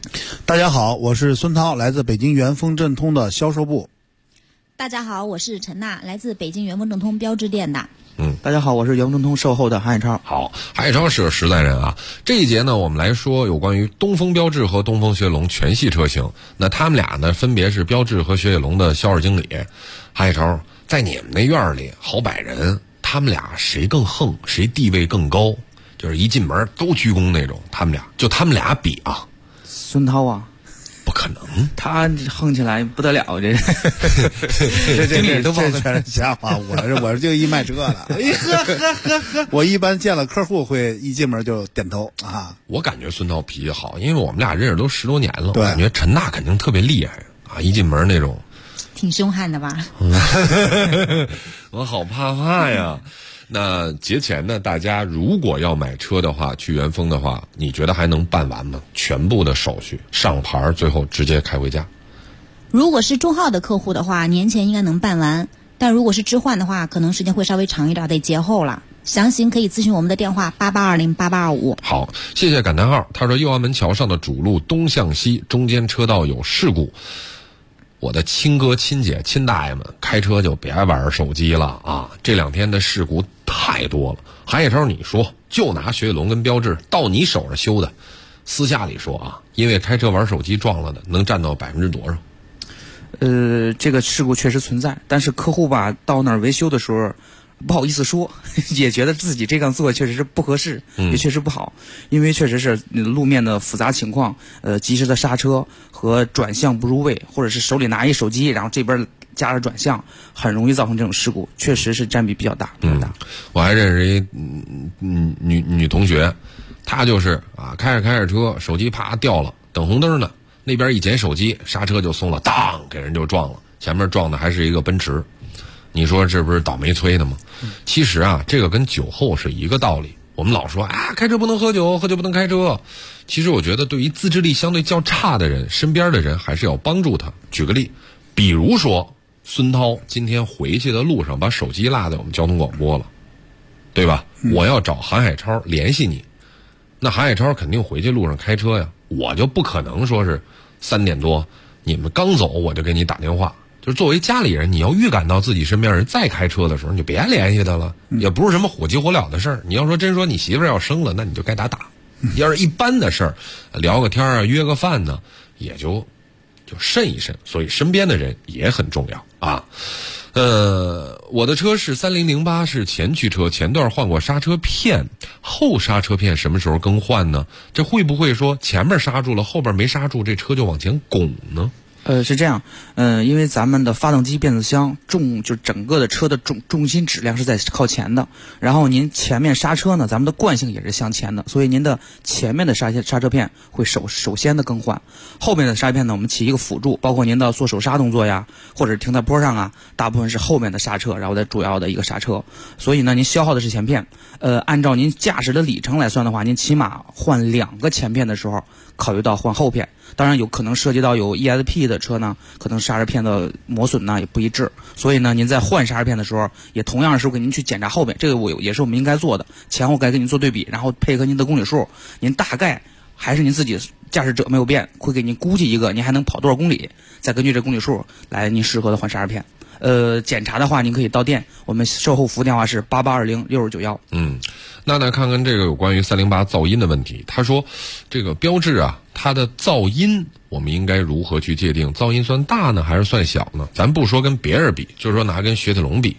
大家好，我是孙涛，来自北京元丰正通的销售部。 大家好，我是陈娜，来自北京元丰正通标致店的。 大家好，我是元丰正通售后的韩海超。 好，韩海超是个实在人啊。这一节呢，我们来说有关于东风标致和东风雪铁龙全系车型。那他们俩呢，分别是标致和雪铁龙的销售经理。韩海超，在你们那院里好百人，他们俩谁更横，谁地位更高？就是一进门都鞠躬那种。他们俩比啊， 孙涛啊。 不可能， 他横起来不得了，这经理都不全是瞎话。我就一卖车的，我一般见了客户会一进门就点头啊。 我感觉孙涛脾气好，因为我们俩认识都10多年了，我感觉陈娜肯定特别厉害啊，一进门那种， 挺凶悍的吧？ 我好怕呀。那节前呢，大家如果要买车的话，去元丰的话，你觉得还能办完吗？全部的手续上牌，最后直接开回家。 如果是中号的客户的话，年前应该能办完，但如果是置换的话，可能时间会稍微长一点，得节后了。详情可以咨询我们的电话88208825。 好，谢谢感叹号。他说右安门桥上的主路东向西中间车道有事故。我的亲哥亲姐亲大爷们开车就别玩手机了啊！这2天的事故太多了。韩海超，你说就拿雪铁龙跟标致到你手上修的，私下里说啊，因为开车玩手机撞了的能占到%多少？ 这个事故确实存在，但是客户吧到那儿维修的时候不好意思说，也觉得自己这样做确实是不合适，也确实不好，因为确实是路面的复杂情况，及时的刹车和转向不入位，或者是手里拿一手机，然后这边加了转向，很容易造成这种事故，确实是占比比较大。 我还认识一女同学，她就是啊，开着车，手机啪掉了，等红灯呢，那边一捡手机，刹车就松了，当给人就撞了，前面撞的还是一个奔驰。你说这不是倒霉催的吗？其实啊，这个跟酒后是一个道理。我们老说啊，开车不能喝酒，喝酒不能开车。其实我觉得，对于自制力相对较差的人，身边的人还是要帮助他。举个例，比如说孙涛今天回去的路上把手机落在我们交通广播了，对吧？我要找韩海超联系你，那韩海超肯定回去路上开车呀，我就不可能说是3点多你们刚走我就给你打电话。就是作为家里人，你要预感到自己身边人在开车的时候，你就别联系他了，也不是什么火急火燎的事儿。你要说真说你媳妇儿要生了，那你就该打。要是一般的事儿，聊个天啊，约个饭呢，也就慎一慎。所以身边的人也很重要啊。我的车是3008，是前驱车，前段换过刹车片，后刹车片什么时候更换呢？这会不会说前面刹住了，后边没刹住，这车就往前拱呢？ 是这样，因为咱们的发动机变速箱就整个的车的重心质量是在靠前的，然后您前面刹车呢，咱们的惯性也是向前的，所以您的前面的刹车片会首先的更换，后面的刹车片呢，我们起一个辅助，包括您的做手刹动作呀，或者停在坡上啊，大部分是后面的刹车，然后再主要的一个刹车，所以呢，您消耗的是前片，按照您驾驶的里程来算的话，您起码换2个前片的时候，考虑到换后片。当然有可能涉及到有 ESP 的车呢，可能刹车片的磨损呢也不一致，所以呢您在换刹车片的时候，也同样是给您去检查后面，这个也是我们应该做的，前后该给您做对比，然后配合您的公里数，您大概还是您自己驾驶者没有变，会给您估计一个您还能跑多少公里，再根据这公里数来您适合的换刹车片。检查的话您可以到店，我们售后服务电话是88206991。 那看看这个有关于308噪音的问题。他说这个标致啊，它的噪音我们应该如何去界定？噪音算大呢还是算小呢？咱不说跟别人比，就是说拿跟雪铁龙比。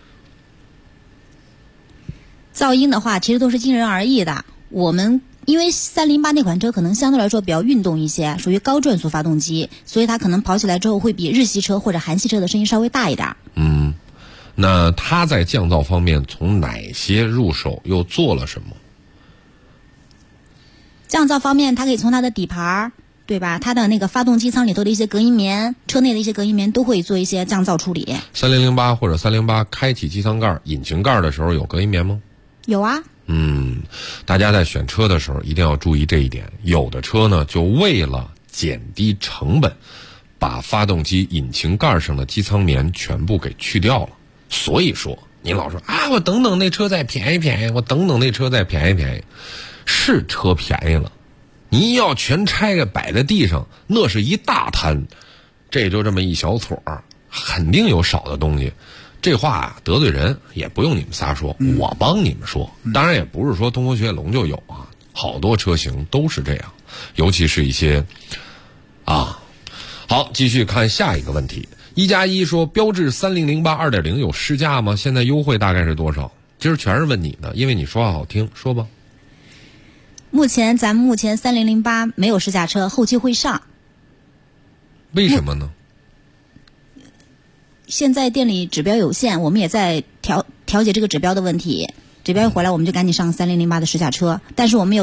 噪音的话其实都是因人而异的，我们因为308那款车可能相对来说比较运动一些，属于高转速发动机，所以它可能跑起来之后会比日系车或者韩系车的声音稍微大一点。 那它在降噪方面从哪些入手，又做了什么？ 降噪方面，它可以从它的底盘，对吧？它的那个发动机舱里头的一些隔音棉，车内的一些隔音棉都会做一些降噪处理。 3008或者308开启机舱盖、引擎盖的时候有隔音棉吗？ 有啊。 大家在选车的时候一定要注意这一点。有的车呢，就为了减低成本，把发动机引擎盖上的机舱棉全部给去掉了。所以说您老说啊，我等等那车再便宜便宜，我等等那车再便宜便宜，是车便宜了， 你要全拆开摆在地上，那是一大摊，这就这么一小撮儿，肯定有少的东西。这话啊得罪人，也不用你们仨说，我帮你们说。当然也不是说东风雪铁龙就有啊，好多车型都是这样，尤其是一些啊。好，继续看下一个问题。1+1说标致3008 2.0 有试驾吗？现在优惠大概是多少？今儿全是问你的，因为你说话好听，说吧。 咱们目前3008没有试驾车，后期会上。 为什么呢？ 现在店里指标有限，我们也在调节这个指标的问题。指标一回来，我们就赶紧上3008的试驾车。但是我们有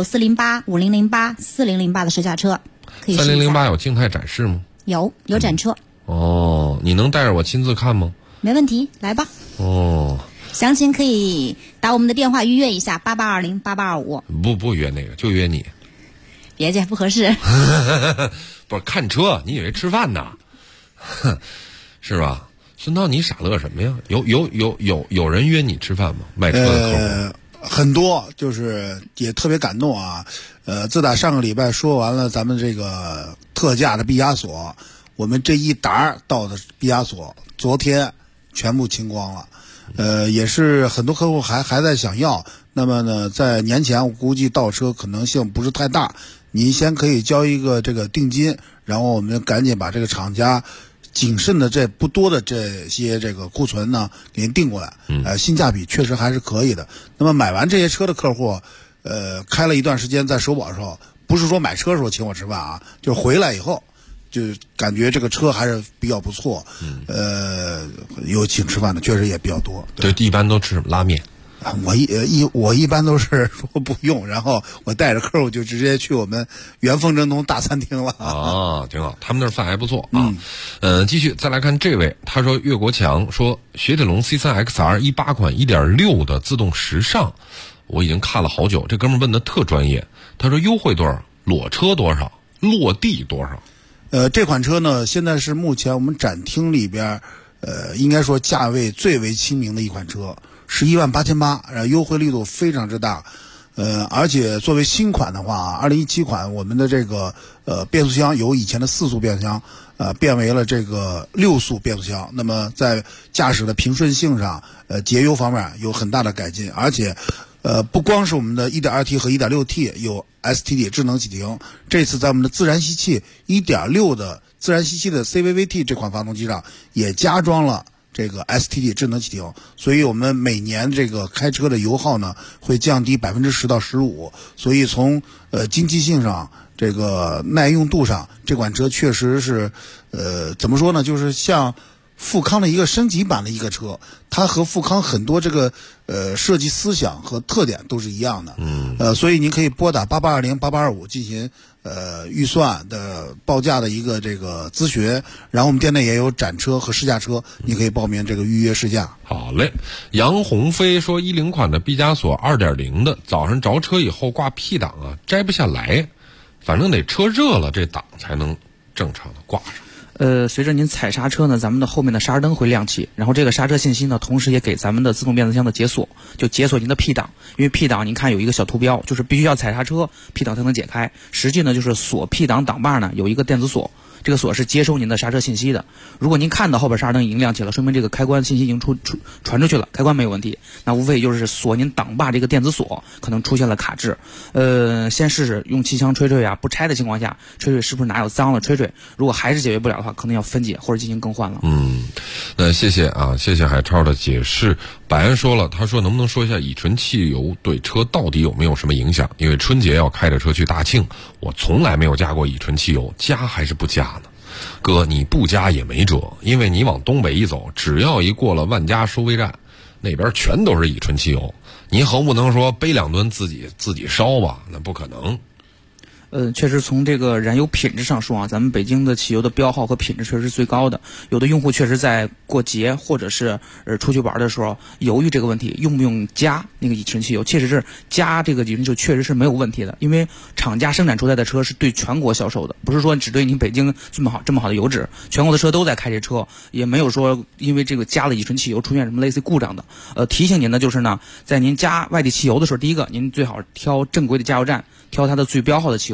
408、5008、4008的试驾车可以试一下。 3008有静态展示吗？ 有展车。 哦，你能带着我亲自看吗？ 没问题，来吧。 哦。 详情可以打我们的电话预约一下88208825。 不约那个，就约你。 别介，不合适。 不是看车，你以为吃饭呢？是吧？孙涛，你傻乐什么呀？有人约你吃饭吗？卖车的客户很多，就是也特别感动啊。自打上个礼拜说完了咱们这个特价的毕加索，我们这一沓到的毕加索，昨天全部清光了。也是很多客户还在想要。那么呢，在年前我估计到车可能性不是太大。您先可以交一个这个定金，然后我们赶紧把这个厂家谨慎的这不多的这些这个库存呢给您订过来。性价比确实还是可以的。那么买完这些车的客户，开了一段时间在首保的时候，不是说买车的时候请我吃饭啊，就是回来以后就感觉这个车还是比较不错。有请吃饭的确实也比较多。 对，一般都吃什么？拉面。 我一般都是说不用，然后我带着客户就直接去我们原丰真东大餐厅了。 啊，挺好，他们那饭还不错啊。继续再来看这位，他说岳国强说雪铁龙 C3XR 18款 1.6 的自动时尚，我已经看了好久。这哥们问的特专业，他说优惠多少，裸车多少，落地多少？ 这款车呢，现在是目前我们展厅里边，应该说价位最为亲民的一款车。118800，优惠力度非常之大，而且作为新款的话，2017款我们的这个变速箱由以前的4速变速箱，变为了这个6速变速箱。那么在驾驶的平顺性上，节油方面有很大的改进，而且不光是我们的 1.2T 和 1.6T 有 STD 智能启停，这次在我们的自然吸气 1.6 的自然吸气的 CVVT 这款发动机上也加装了这个 STD 智能启停，所以我们每年这个开车的油耗呢会降低10%到15%，所以从经济性上，这个耐用度上，这款车确实是怎么说呢，就是像富康的一个升级版的一个车，它和富康很多这个设计思想和特点都是一样的。所以您可以拨打88208825进行预算的报价的一个这个咨询，然后我们店内也有展车和试驾车，你可以报名这个预约试驾。 好嘞。杨鸿飞说10款的毕加索 2.0 的，早上着车以后挂 P 档啊摘不下来，反正得车热了这档才能正常的挂上。 随着您踩刹车呢，咱们的后面的刹车灯会亮起，然后这个刹车信息呢，同时也给咱们的自动变速箱的解锁，就解锁您的 P 档。因为 P 档您看有一个小图标，就是必须要踩刹车 P 档才能解开。实际呢，就是锁 P 档档把呢有一个电子锁，这个锁是接收您的刹车信息的。如果您看到后边刹车灯已经亮起了，说明这个开关信息已经传出去了，开关没有问题。那无非就是锁您档把这个电子锁可能出现了卡滞。先试试用气枪吹吹啊，不拆的情况下吹吹是不是哪有脏了吹吹，如果还是解决不了的话，可能要分解或者进行更换了。 那谢谢啊，谢谢海超的解释。百安说了，他说能不能说一下乙醇汽油对车到底有没有什么影响？因为春节要开着车去大庆，我从来没有加过乙醇汽油，加还是不加呢？哥，你不加也没辙，因为你往东北一走，只要一过了万家收费站，那边全都是乙醇汽油，你横不能说背2吨自己烧吧，那不可能。 确实从这个燃油品质上说啊，咱们北京的汽油的标号和品质确实是最高的。有的用户确实在过节或者是出去玩的时候犹豫这个问题，用不用加那个乙醇汽油？确实是加这个乙醇汽油确实是没有问题的，因为厂家生产出来的车是对全国销售的，不是说只对你北京这么好的油脂，全国的车都在开这车，也没有说因为这个加了乙醇汽油出现什么类似故障的。提醒您的就是呢，在您加外地汽油的时候，第一个您最好挑正规的加油站，挑它的最标号的汽油。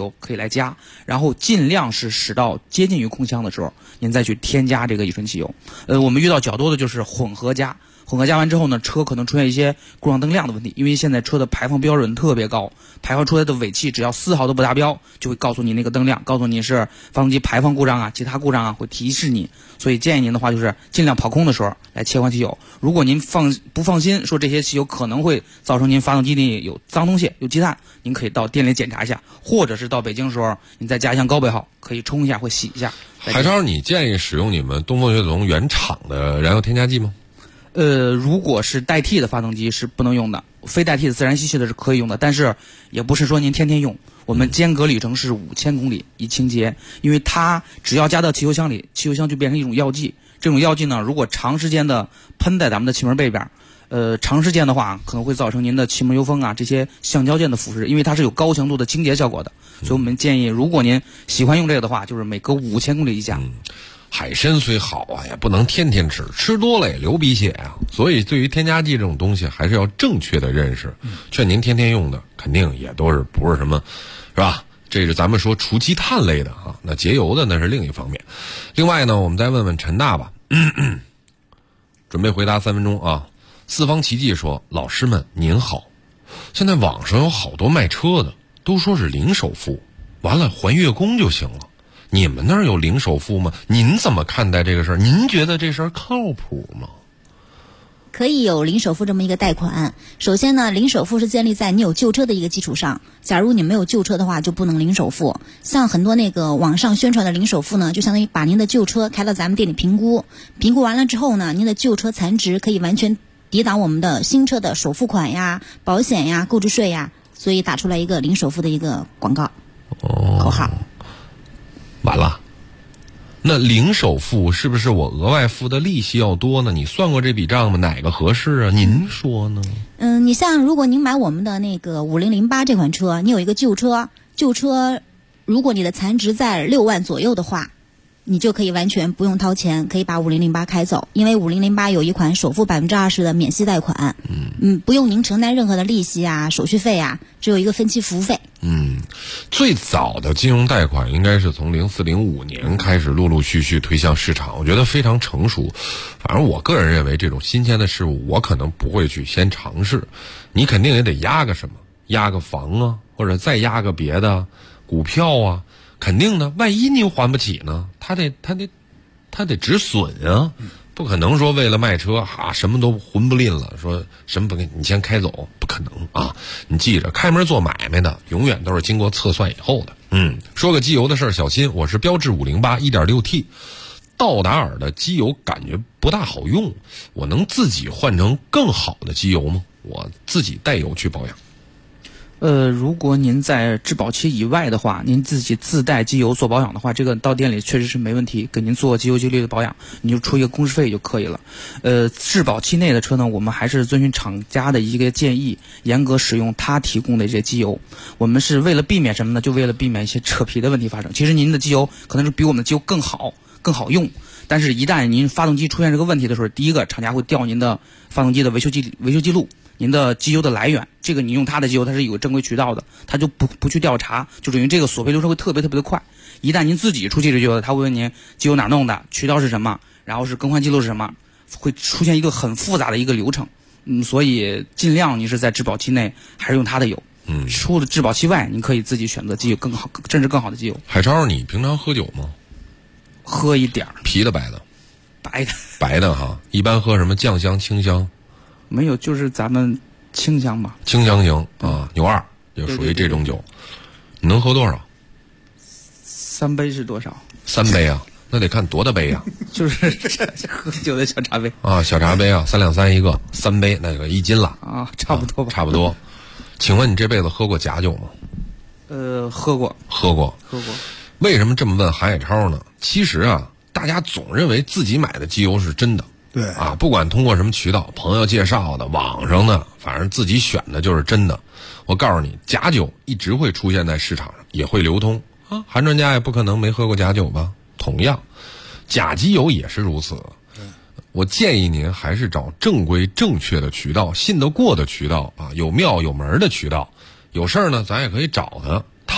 油可以来加，然后尽量是使到接近于空腔的时候，您再去添加这个乙醇汽油。我们遇到较多的就是混合加完之后呢，车可能出现一些故障灯亮的问题，因为现在车的排放标准特别高，排放出来的尾气只要丝毫都不达标，就会告诉你那个灯亮，告诉你是发动机排放故障啊，其他故障啊，会提示你。所以建议您的话就是尽量跑空的时候来切换汽油。如果您不放心说这些汽油可能会造成您发动机里有脏东西有积碳，您可以到店里检查一下，或者是到北京的时候您在家乡高倍号可以冲一下或洗一下。 海超，你建议使用你们东风雪铁龙原厂的燃油添加剂吗？ 如果是代替的发动机是不能用的，非代替的自然吸气的是可以用的，但是也不是说您天天用。我们间隔里程是5000公里一清洁，因为它只要加到汽油箱里，汽油箱就变成一种药剂。这种药剂呢，如果长时间的喷在咱们的气门背边，长时间的话可能会造成您的气门油封啊这些橡胶件的腐蚀，因为它是有高强度的清洁效果的。所以我们建议，如果您喜欢用这个的话，就是每隔5000公里一加。 海参虽好啊，也不能天天吃，吃多了也流鼻血啊。所以对于添加剂这种东西，还是要正确的认识。劝您天天用的，肯定也都是不是什么，是吧？这是咱们说除积碳类的啊，那节油的那是另一方面。另外呢，我们再问问陈大吧，准备回答3分钟啊。四方奇迹说：“老师们您好，现在网上有好多卖车的，都说是零首付，完了还月供就行了。你们那儿有零首付吗？您怎么看待这个事儿？您觉得这事儿靠谱吗？” 可以有零首付这么一个贷款。首先呢，零首付是建立在你有旧车的一个基础上。假如你没有旧车的话，就不能零首付。像很多那个网上宣传的零首付呢，就相当于把您的旧车开到咱们店里评估，评估完了之后呢，您的旧车残值可以完全抵挡我们的新车的首付款呀、保险呀、购置税呀，所以打出来一个零首付的一个广告口号。 完了。那零首付是不是我额外付的利息要多呢？你算过这笔账吗？哪个合适啊？您说呢？ 你像如果您买我们的那个5008这款车，你有一个旧车，如果你的残值在6万左右的话，你就可以完全不用掏钱，可以把5008开走，因为5008有一款首付20%的免息贷款，不用您承担任何的利息啊、手续费啊，只有一个分期服务费。 最早的金融贷款应该是从04、05年开始陆陆续续推向市场，我觉得非常成熟。反正我个人认为，这种新鲜的事物，我可能不会去先尝试。你肯定也得押个什么，押个房啊，或者再押个别的股票啊。肯定的，万一您还不起呢？他得止损啊，不可能说为了卖车什么都混不吝了，说什么不给你先开走，不可能啊！你记着，开门做买卖的永远都是经过测算以后的。说个机油的事儿，小心，我是标致508 1.6T， 道达尔的机油感觉不大好用，我能自己换成更好的机油吗？我自己带油去保养。 如果您在质保期以外的话，您自己自带机油做保养的话，这个到店里确实是没问题，给您做机油机滤的保养，你就出一个工时费就可以了。质保期内的车呢，我们还是遵循厂家的一个建议，严格使用他提供的这些机油。我们是为了避免什么呢？就为了避免一些扯皮的问题发生。其实您的机油可能是比我们的机油更好用，但是一旦您发动机出现这个问题的时候，第一个厂家会调您的发动机的维修记录。您的机油的来源，这个你用它的机油，它是有正规渠道的，它就不去调查，就等于这个索赔流程会特别的快。一旦您自己出汽车机油，他会问您机油哪弄的，渠道是什么，然后是更换记录是什么，会出现一个很复杂的一个流程。所以尽量你是在质保期内还是用它的油。除了质保期外，您可以自己选择机油更好，甚至更好的机油。 海超，你平常喝酒吗？ 喝一点儿。 啤的、白的？ 白的哈。一般喝什么？酱香、清香？ 没有，就是咱们清香吧。 清香型啊，牛二就属于这种酒。你能喝多少 ？3杯是多少 ？3杯啊，那得看多大杯啊。 就是喝酒的小茶杯啊，小茶杯啊，3两3一个，3杯那个1斤了啊，差不多吧。 差不多。请问你这辈子喝过假酒吗？ 喝过。 为什么这么问韩海超呢？其实啊，大家总认为自己买的机油是真的。 对啊，不管通过什么渠道，朋友介绍的、网上的，反正自己选的就是真的。我告诉你，假酒一直会出现在市场上，也会流通啊。韩专家也不可能没喝过假酒吧？同样，假机油也是如此。我建议您还是找正规正确的渠道，信得过的渠道啊，有庙有门的渠道。有事儿呢，咱也可以找他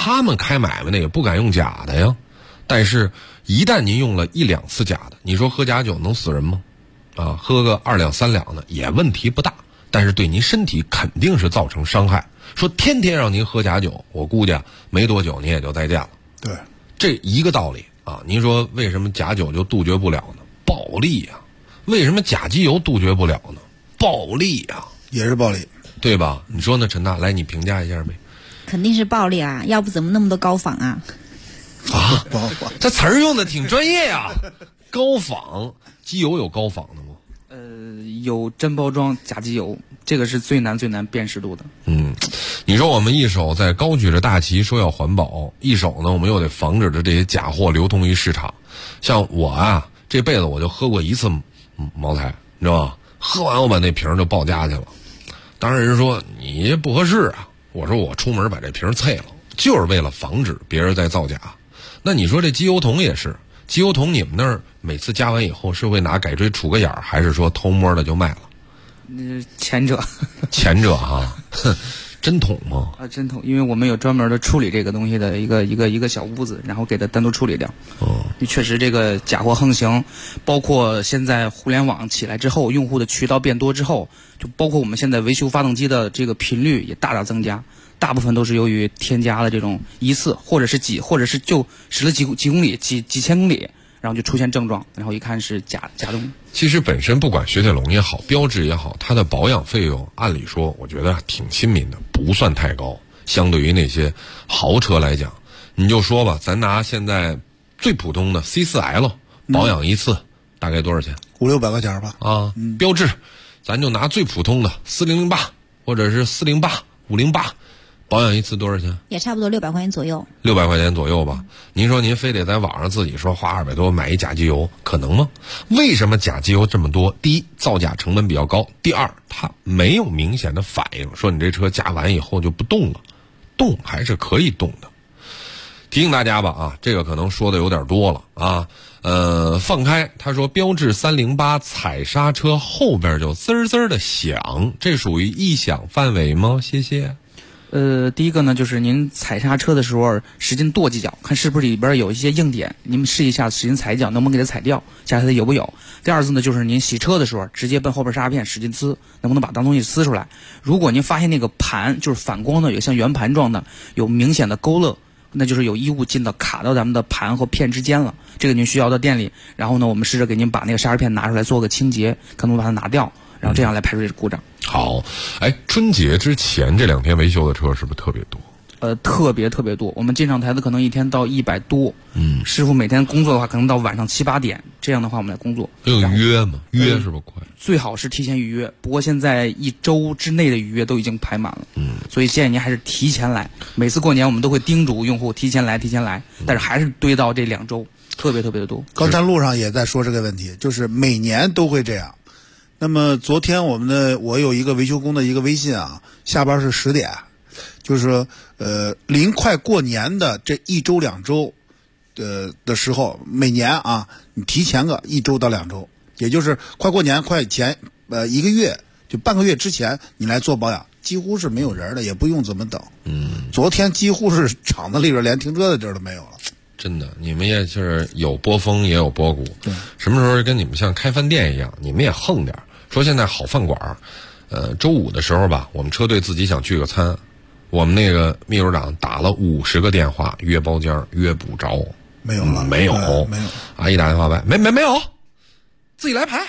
他们开买卖呢也不敢用假的呀。但是，一旦您用了1、2次假的，你说喝假酒能死人吗？啊，喝个2两3两的也问题不大，但是对您身体肯定是造成伤害。说天天让您喝假酒，我估计没多久您也就再见了。 对， 这一个道理啊。您说为什么假酒就杜绝不了呢？暴利呀。为什么假机油杜绝不了呢？暴利呀， 也是暴利， 对吧？你说呢，陈大？来，你评价一下呗。 肯定是暴利啊，要不怎么那么多高仿啊？ 啊，这词儿用的挺专业呀。高仿机油有高仿的吗？ 有真包装假机油，这个是最难辨识度的。 你说我们一手在高举着大旗说要环保，一手呢我们又得防止着这些假货流通于市场。像我啊，这辈子我就喝过1次茅台，你知道吧？喝完我把那瓶就抱家去了。当然人说你不合适啊，我说我出门把这瓶啐了，就是为了防止别人在造假。那你说这机油桶也是，机油桶你们那儿每次加完以后是会拿改锥杵个眼儿，还是说偷摸的就卖了？ 前者。 前者哈，真桶吗？ 真桶，因为我们有专门的处理这个东西的一个小屋子，然后给它单独处理掉。确实这个假货横行，包括现在互联网起来之后，用户的渠道变多之后，就包括我们现在维修发动机的这个频率也大大增加。大部分都是由于添加了这种一次，或者是就驶了几公里、几千公里，然后就出现症状，然后一看是假东西。 其实本身不管雪铁龙也好，标致也好，它的保养费用按理说我觉得挺亲民的，不算太高。相对于那些豪车来讲，你就说吧，咱拿现在最普通的 C4L 保养一次大概多少钱 ？500-600块钱吧。 啊，标致，咱就拿最普通的4008或者是408、508。保养一次多少钱？ 也差不多600块钱左右。 600块钱左右吧。您说您非得在网上自己说花200多买一假机油，可能吗？为什么假机油这么多？第一，造假成本比较高；第二，它没有明显的反应，说你这车加完以后就不动了，动还是可以动的。提醒大家吧啊，这个可能说的有点多了啊。放开，他说标致308踩刹车后边就滋滋的响，这属于异响范围吗？谢谢。 第一个呢，就是您踩刹车的时候使劲跺几脚，看是不是里边有一些硬点，您们试一下使劲踩一脚，能不能给它踩掉，下它有不有。第二次呢，就是您洗车的时候直接奔后边刹车片使劲呲，能不能把当东西呲出来。如果您发现那个盘就是反光的，有像圆盘状的，有明显的勾勒，那就是有异物进到卡到咱们的盘和片之间了，这个您需要到店里，然后呢我们试着给您把那个刹车片拿出来做个清洁，可能把它拿掉，然后这样来排除这个故障。 好，春节之前这2天维修的车是不是特别多？ 特别多，我们进厂台的可能一天到100多。师傅每天工作的话，可能到晚上7、8点，这样的话我们来工作。 有约吗？约是不是快？ 最好是提前预约，不过现在1周之内的预约都已经排满了。所以建议您还是提前来。每次过年我们都会叮嘱用户提前来，但是还是堆到这2周，特别的多。 刚才路上也在说这个问题，就是每年都会这样。那么昨天我有一个维修工的一个微信啊，下班是10点，就是临快过年的这1周2周的时候，每年啊你提前个1周到2周，也就是快过年快前1个月就半个月之前你来做保养，几乎是没有人的，也不用怎么等。昨天几乎是厂子里边连停车的地儿都没有了。 真的，你们也是有波峰也有波谷。什么时候跟你们像开饭店一样，你们也横点。说现在好饭馆，周5的时候吧，我们车队自己想聚个餐，我们那个秘书长打了50个电话约包间，约不着， 没有了， 没有。阿姨打电话来，没有，自己来排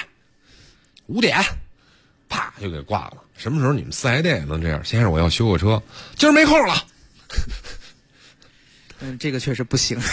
，5点，啪就给挂了。什么时候你们4S店也能这样？先生，我要修个车，今儿没空了。 这个确实不行，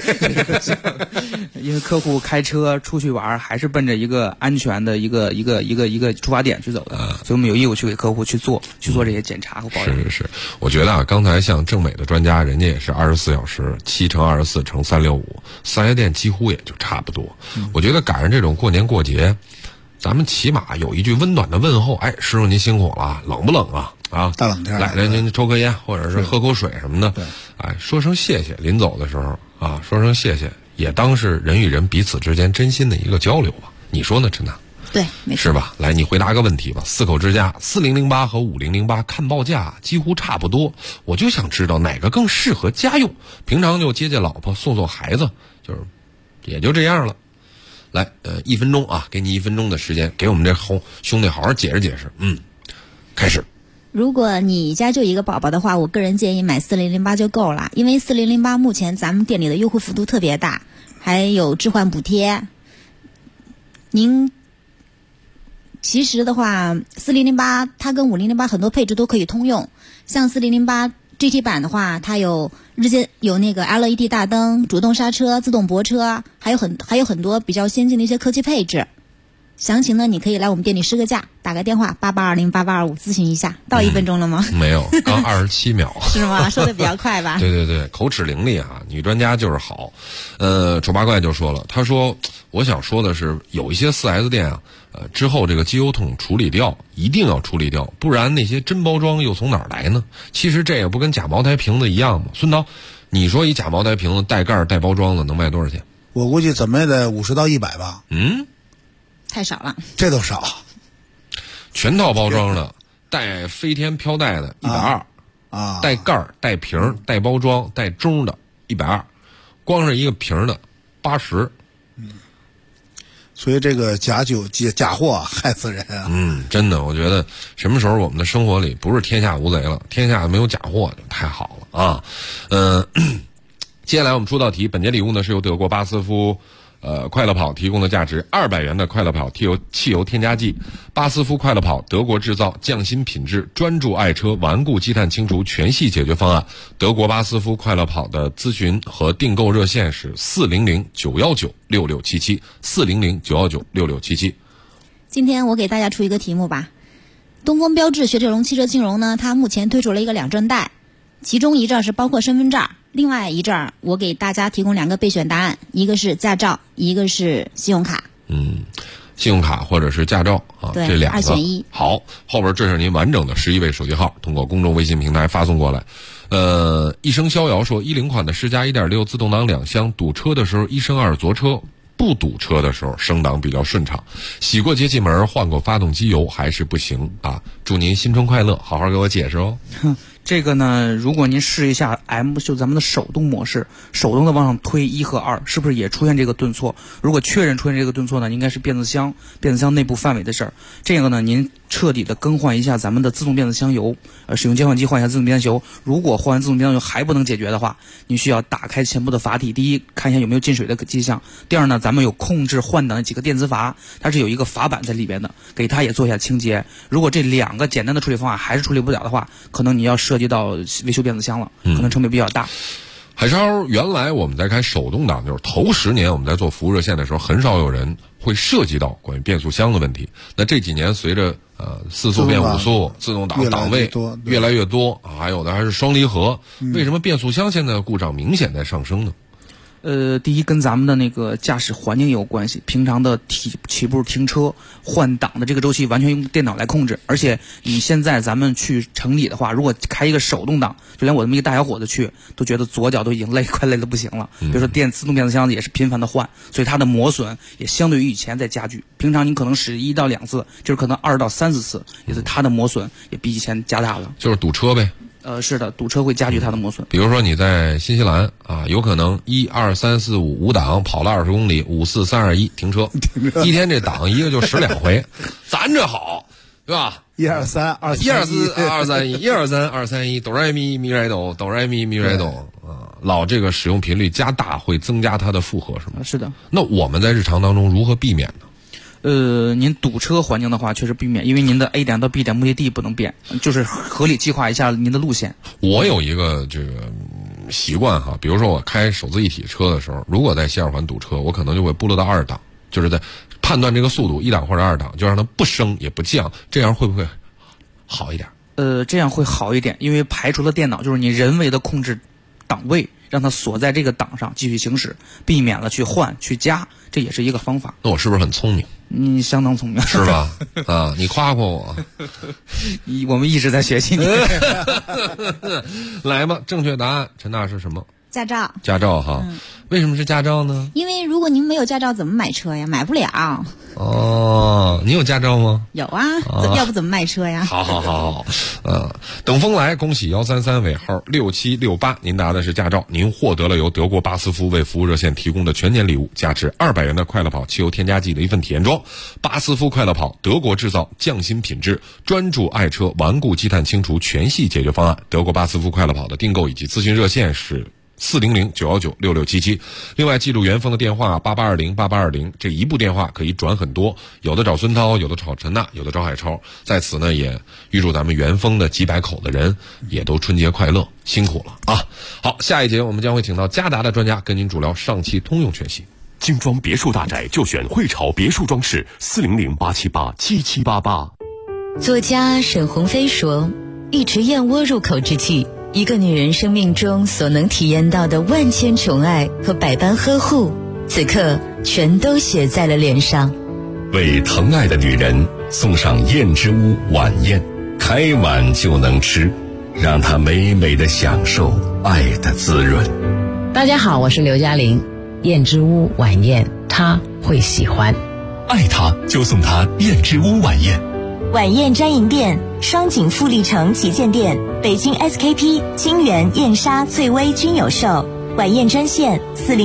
因为客户开车出去玩还是奔着一个安全的一个出发点去走的，所以我们有义务去给客户去做这些检查和保养。 是，我觉得刚才像正美的专家，人家也是24小时7×24×365，4S店几乎也就差不多。我觉得赶上这种过年过节，咱们起码有一句温暖的问候，师傅您辛苦了，冷不冷啊？ 大冷天来您抽颗烟，或者是喝口水什么的，说声谢谢，临走的时候说声谢谢，也当是人与人彼此之间真心的一个交流吧。你说呢，陈大？ 对，没错， 是吧？来，你回答个问题吧。四口之家4008和5008看报价几乎差不多，我就想知道哪个更适合家用，平常就接接老婆送送孩子，就是也就这样了。来，1分钟啊，给你1分钟的时间，给我们这兄弟好好解释解释。开始。 如果你家就一个宝宝的话，我个人建议买4008就够了，因为4008目前咱们店里的优惠幅度特别大，还有置换补贴。您其实的话，4008它跟5008很多配置都可以通用，像4008 GT 版的话，它有日间有那个 LED 大灯、主动刹车、自动泊车，还有很多比较先进的一些科技配置。详情呢，你可以来我们店里试个价，打个电话88208825咨询一下。到1分钟了吗？ 没有，刚27秒。 是吗？说的比较快吧？ 对对对，口齿伶俐啊，女专家就是好。丑八怪就说了，他说我想说的是，有一些4S 店啊，之后这个机油桶处理掉，一定要处理掉，不然那些真包装又从哪儿来呢？其实这也不跟假茅台瓶子一样吗？孙涛，你说一假茅台瓶子带盖带包装的能卖多少钱？ 我估计怎么也得50到100吧。 太少了， 这都少。 全套包装的，带飞天飘带的120啊，带盖儿、带瓶、带包装、带盅的120，光是一个瓶的80。 所以这个假货害死人啊！ 真的，我觉得什么时候我们的生活里不是天下无贼了，天下没有假货就太好了啊。接下来我们出道题，本节礼物呢是由德国巴斯夫快乐跑提供的价值200元的快乐跑汽油添加剂。巴斯夫快乐跑，德国制造，匠心品质，专注爱车，顽固积碳清除全系解决方案。德国巴斯夫快乐跑的咨询和订购热线是400-919-6677，400-919-6677。 今天我给大家出一个题目吧。东风标致雪铁龙汽车金融呢，它目前推出了一个2证贷，其中1证是包括身份证，另外1证我给大家提供2个备选答案，一个是驾照，一个是信用卡。 信用卡或者是驾照啊，这2个 2选1。 好，后边这是您完整的11位手机号，通过公众微信平台发送过来。一声逍遥说，10款的世嘉 1.6 自动挡2厢，堵车的时候1升2着车，不堵车的时候升档比较顺畅，洗过节气门，换过发动机油还是不行啊！祝您新春快乐，好好给我解释哦。 这个呢，如果您试一下 就咱们的手动模式，手动的往上推1和2，是不是也出现这个顿挫？如果确认出现这个顿挫呢，应该是变速箱内部范围的事儿。这个呢，您彻底的更换一下咱们的自动变速箱油，使用交换机换一下自动变速箱油。如果换完自动变速箱油还不能解决的话，你需要打开前部的阀体，第一看一下有没有进水的迹象，第二呢，咱们有控制换挡的几个电磁阀，它是有一个阀板在里边的，给它也做一下清洁。如果这2个简单的处理方法还是处理不了的话，可能你要涉及到维修变速箱了，可能成本比较大。 海超，原来我们在开手动挡，就是头10年我们在做服务热线的时候，很少有人会涉及到关于变速箱的问题。那这几年随着4速变5速，自动挡档位越来越多，还有的还是双离合，为什么变速箱现在故障明显在上升呢？ 第一跟咱们的那个驾驶环境也有关系，平常的起步停车换挡的这个周期完全用电脑来控制，而且你现在咱们去城里的话，如果开一个手动挡，就连我这么一个大小伙子去都觉得左脚都已经快累得不行了。比如说自动变速箱子也是频繁的换，所以它的磨损也相对于以前在加剧。平常你可能使1到2次，就是可能2到3次，也是它的磨损也比以前加大了。 就是堵车呗。 是的，堵车会加剧它的磨损。 比如说你在新西兰啊，有可能1、2、3、4、5档跑了20公里，5、4、3、2、1停车，一天这档一个就12回，咱这好，对吧 ？1、2、3、2、 1、2、4、2、3、1，1、2、3、2、3、1，哆来咪咪来哆，哆来咪咪来哆啊，老这个使用频率加大会增加它的负荷，是吗？ 是的。 那我们在日常当中如何避免呢？ 您堵车环境的话，确实避免，因为您的 A 点到 B 点目的地不能变，就是合理计划一下您的路线。 我有一个这个习惯哈，比如说我开手自一体车的时候，如果在西二环堵车，我可能就会拨落到2档，就是在判断这个速度1档或者2档，就让它不升也不降，这样会不会好一点？ 这样会好一点，因为排除了电脑，就是你人为的控制档位，让它锁在这个档上继续行驶，避免了去换去加，这也是一个方法。 那我是不是很聪明？ 你相当聪明， 是吧？啊，你夸夸我。 我们一直在学习你。 来吧，正确答案，陈大是什么？ 驾照。 驾照哈，为什么是驾照呢？ 因为如果您没有驾照，怎么买车呀？买不了。 哦，你有驾照吗？ 有啊，要不怎么卖车呀？ 好，等风来，恭喜133尾号6768，您拿的是驾照，您获得了由德国巴斯夫为服务热线提供的全年礼物，价值200元的快乐跑汽油添加剂的一份体验装。巴斯夫快乐跑，德国制造，匠心品质，专注爱车顽固积碳清除全系解决方案。德国巴斯夫快乐跑的订购以及咨询热线是400-919-6677，另外记住元丰的电话88208820，这一部电话可以转很多，有的找孙涛，有的找陈娜，有的找海超。在此呢，也预祝咱们元丰的几百口的人也都春节快乐，辛苦了啊！好，下一节我们将会请到嘉达的专家跟您主聊上汽通用全系。 精装别墅大宅就选汇潮别墅装饰，400-878-7788。 作家沈鸿飞说，一池燕窝入口之际，一个女人生命中所能体验到的万千宠爱和百般呵护，此刻全都写在了脸上。 为疼爱的女人送上燕之屋晚宴，开碗就能吃，让她美美的享受爱的滋润。 大家好，我是刘嘉玲。燕之屋晚宴，她会喜欢。 爱她就送她燕之屋晚宴。 晚宴专营店：双井富力城旗舰店、北京 SKP、金源、燕莎、翠微均有售。晚宴专线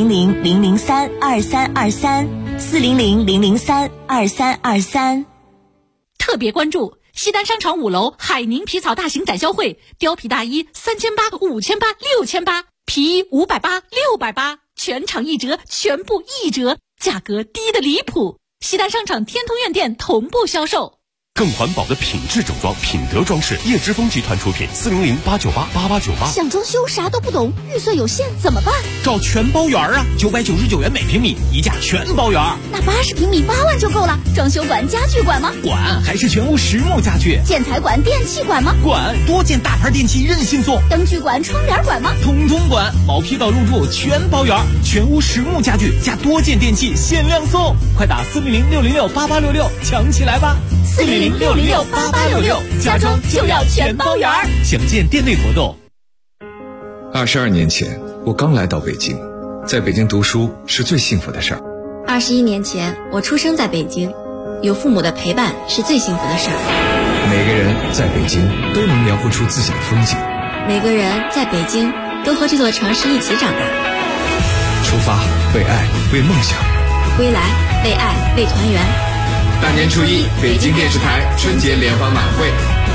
400-003-2323，400-003-2323。 特别关注西单商场5楼海宁皮草大型展销会，貂皮大衣3800、5800、6800，皮衣580、680，全场1折，全部1折，价格低得离谱。西单商场天通苑店同步销售。 更环保的品质整装，品德装饰，叶之峰集团出品，400-898-8898。 想装修啥都不懂，预算有限怎么办？ 找全包园啊，999元每平米，一价全包园。 那80平米8万就够了。装修管、家具管吗？ 管，还是全屋实木家具。 建材管、电器管吗？ 管，多件大牌电器任性送。 灯具管、窗帘管吗？ 通通管，毛坯到入住全包园，全屋实木家具加多件电器限量送，快打400-606-8866抢起来吧 ！400-606-8866，家装就要全包圆。 详见店内活动。 22年前，我刚来到北京，在北京读书是最幸福的事儿。 21年前，我出生在北京，有父母的陪伴是最幸福的事儿。 每个人在北京都能描绘出自己的风景， 每个人在北京都和这座城市一起长大。 出发，为爱，为梦想； 归来，为爱，为团圆。 大年初一，北京电视台春节联欢晚会。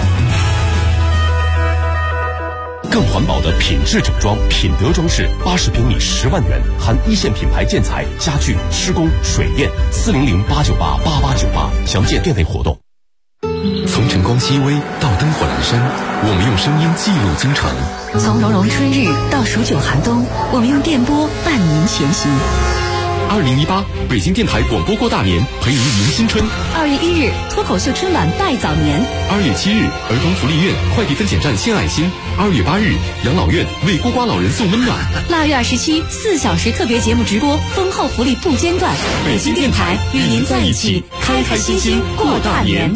更环保的品质整装，品德装饰，80平米10万元，含一线品牌建材、家具、施工、水电，400-898-8898，详见店内活动。 从晨光熹微到灯火阑珊，我们用声音记录京城； 从融融春日到数九寒冬，我们用电波伴您前行。 2018北京电台广播过大年，陪您迎新春。 2月1日脱口秀春晚拜早年。 2月7日儿童福利院快递分拣站献爱心。2月8日养老院为孤寡老人送温暖。 腊月27 4小时特别节目直播，丰厚福利不间断。 北京电台与您在一起，开开心心过大年。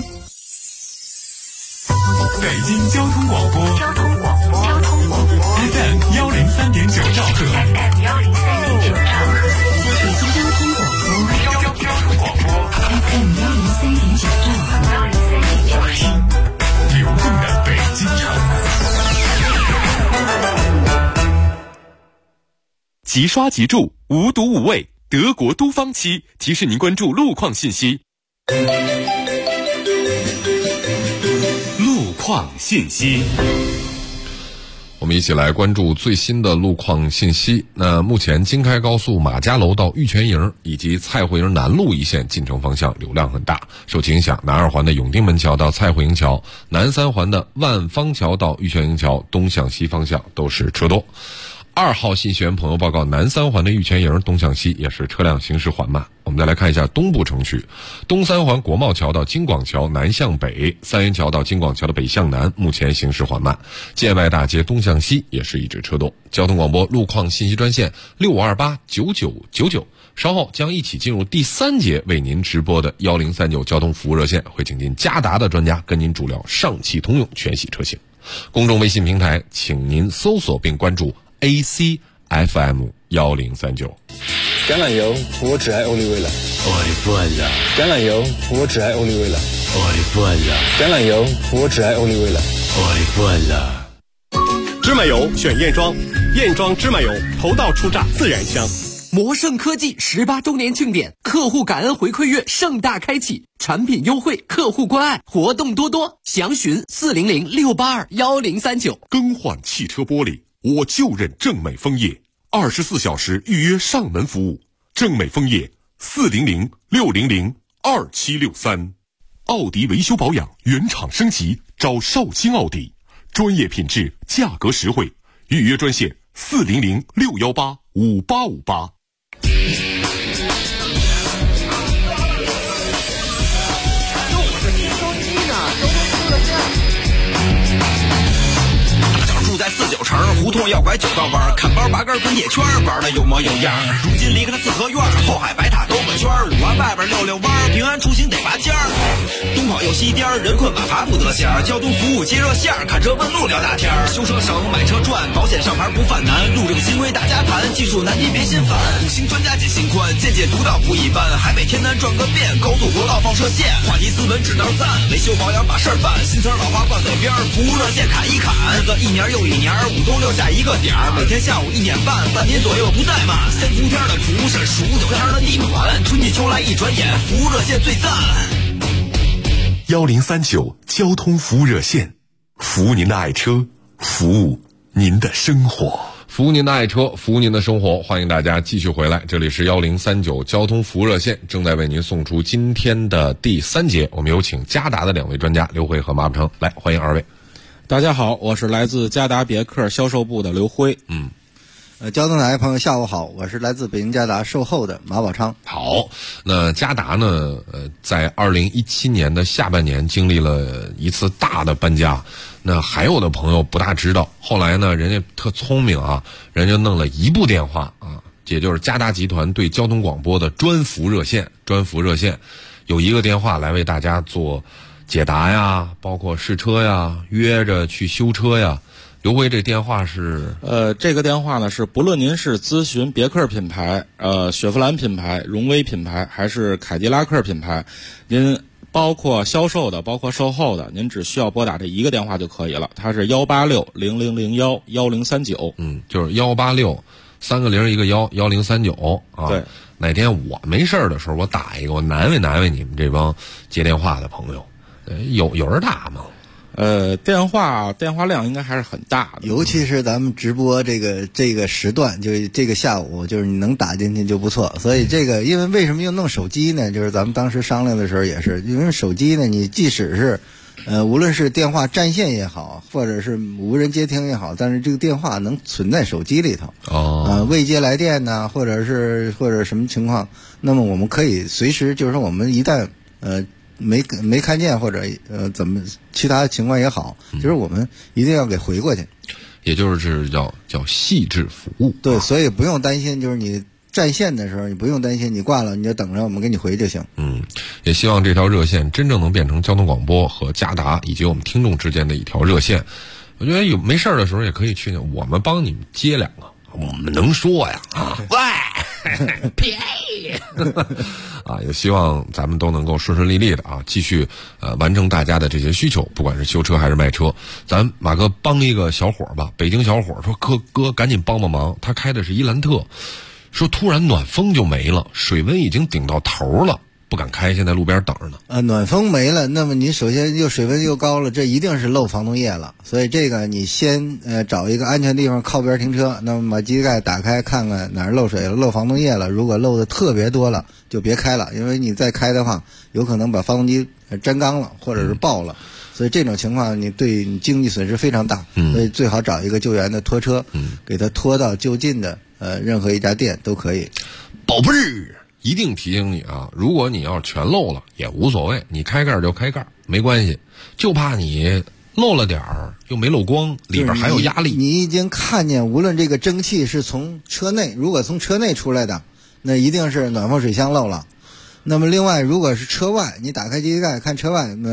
北京交通广播FM 103.9兆赫。FM 103.9兆赫，流动的北京城。 即刷即住，无毒无味，德国都方漆提示您关注路况信息。路况信息。 我们一起来关注最新的路况信息。那目前京开高速马家楼到玉泉营以及蔡慧营南路一线进城方向流量很大，受其影响，南二环的永定门桥到蔡慧营桥，南三环的万方桥到玉泉营桥东向西方向都是车多。2号信息源朋友报告，南三环的玉泉营东向西也是车辆行驶缓慢。我们再来看一下东部城区，东三环国贸桥到京广桥南向北，三元桥到京广桥的北向南目前行驶缓慢。建外大街东向西也是一直车多。交通广播路况信息专线65289999，稍后将一起进入第3节为您直播的1039交通服务热线，会请进嘉达的专家跟您主聊上汽通用全系车型。公众微信平台请您搜索并关注 AC FM1039。 橄榄油，我只爱欧丽威了。 我的饭了。 橄榄油，我只爱欧丽威了。 我的饭了。 橄榄油，我只爱欧丽威了。 我的饭了。 芝麻油选燕庄，燕庄芝麻油头道出榨，自然香。 魔盛科技18周年庆典，客户感恩回馈月盛大开启，产品优惠，客户关爱，活动多多，详询400-682-1039。 更换汽车玻璃，我就认正美枫叶，24小时预约上门服务。正美枫叶400-600-2763。奥迪维修保养原厂升级，找绍兴奥迪，专业品质，价格实惠，预约专线400-618-5858。 住在49城，胡同要拐9道弯，看包拔根滚铁圈，玩的有模有样。如今离开了四合院，后海白塔兜个圈，5环外边溜弯，平安出行得拔尖儿。东跑又西颠，人困马乏不得闲儿。交通服务接热线，看车问路聊大天儿。修车省，买车赚，保险上牌不犯难。路令新规大家谈，技术难题别心烦。5星专家解心宽，见解独到不一般。海北天南转个遍，高速国道放射线。话题斯文指道赞，维修保养把事儿办。新词老话挂嘴边，服务热线砍一砍。日子一年又一年，5都留下一个点儿。每天下午1点半，半年左右不怠慢。3伏天的厨是数9天的地暖，春季秋来一转眼，服务热线最赞。 1039交通服务热线，服务您的爱车，服务您的生活。 服务您的爱车，服务您的生活，欢迎大家继续回来，这里是1039交通服务热线，正在为您送出今天的第3节，我们有请嘉达的2位专家刘辉和马步成，来欢迎2位。 大家好，我是来自嘉达别克销售部的刘辉。 交通台的朋友下午好，我是来自北京嘉达售后的马宝昌。 好，那嘉达呢在2017年的下半年经历了一次大的搬家，那还有的朋友不大知道，后来呢人家特聪明啊，人家弄了一部电话啊，也就是嘉达集团对交通广播的专服热线有一个电话来为大家做解答呀，包括试车呀，约着去修车呀。刘辉，这电话是这个电话呢是不论您是咨询别克品牌、雪佛兰品牌、荣威品牌，还是凯迪拉克品牌，您包括销售的，包括售后的，您只需要拨打这一个电话就可以了。它是186-0001-1039。 就是186 3个0一个1 1039啊。对，哪天我没事的时候，我打一个，我难为你们这帮接电话的朋友。有人打吗？ 电话量应该还是很大的， 尤其是咱们直播这个时段，就是这个下午，就是你能打进去就不错。所以因为为什么又弄手机呢？就是咱们当时商量的时候也是，因为手机呢，你即使是无论是电话占线也好，或者是无人接听也好，但是这个电话能存在手机里头。未接来电呢，或者什么情况，那么我们可以随时，就是说我们一旦没看见或者怎么其他情况也好，就是我们一定要给回过去， 也就是叫细致服务。 对，所以不用担心，就是你占线的时候，你不用担心，你挂了你就等着我们给你回就行。 也希望这条热线真正能变成交通广播和嘉达以及我们听众之间的一条热线。我觉得没事的时候也可以去，我们帮你们接2个，我们能说呀喂便宜啊，也希望咱们都能够顺顺利利的啊，继续完成大家的这些需求，不管是修车还是卖车。咱马哥帮一个小伙吧，北京小伙说哥赶紧帮忙，他开的是伊兰特，说突然暖风就没了，水温已经顶到头了，不敢开，现在路边等着呢。 暖风没了，那么你首先水温又高了，这一定是漏防冻液了。所以这个你先找一个安全地方靠边停车，那么把机盖打开看看哪儿漏水了，漏防冻液了。如果漏的特别多了，就别开了，因为你再开的话，有可能把发动机粘缸了，或者是爆了。所以这种情况你对你经济损失非常大。所以最好找一个救援的拖车，给它拖到就近的任何一家店都可以。 宝贝儿，一定提醒你啊，如果你要是全漏了也无所谓，你开盖就开盖没关系，就怕你漏了点儿又没漏光，里边还有压力。 你已经看见，无论这个蒸汽是从车内，如果从车内出来的，那一定是暖风水箱漏了。那么另外，如果是车外，你打开机盖看车外，那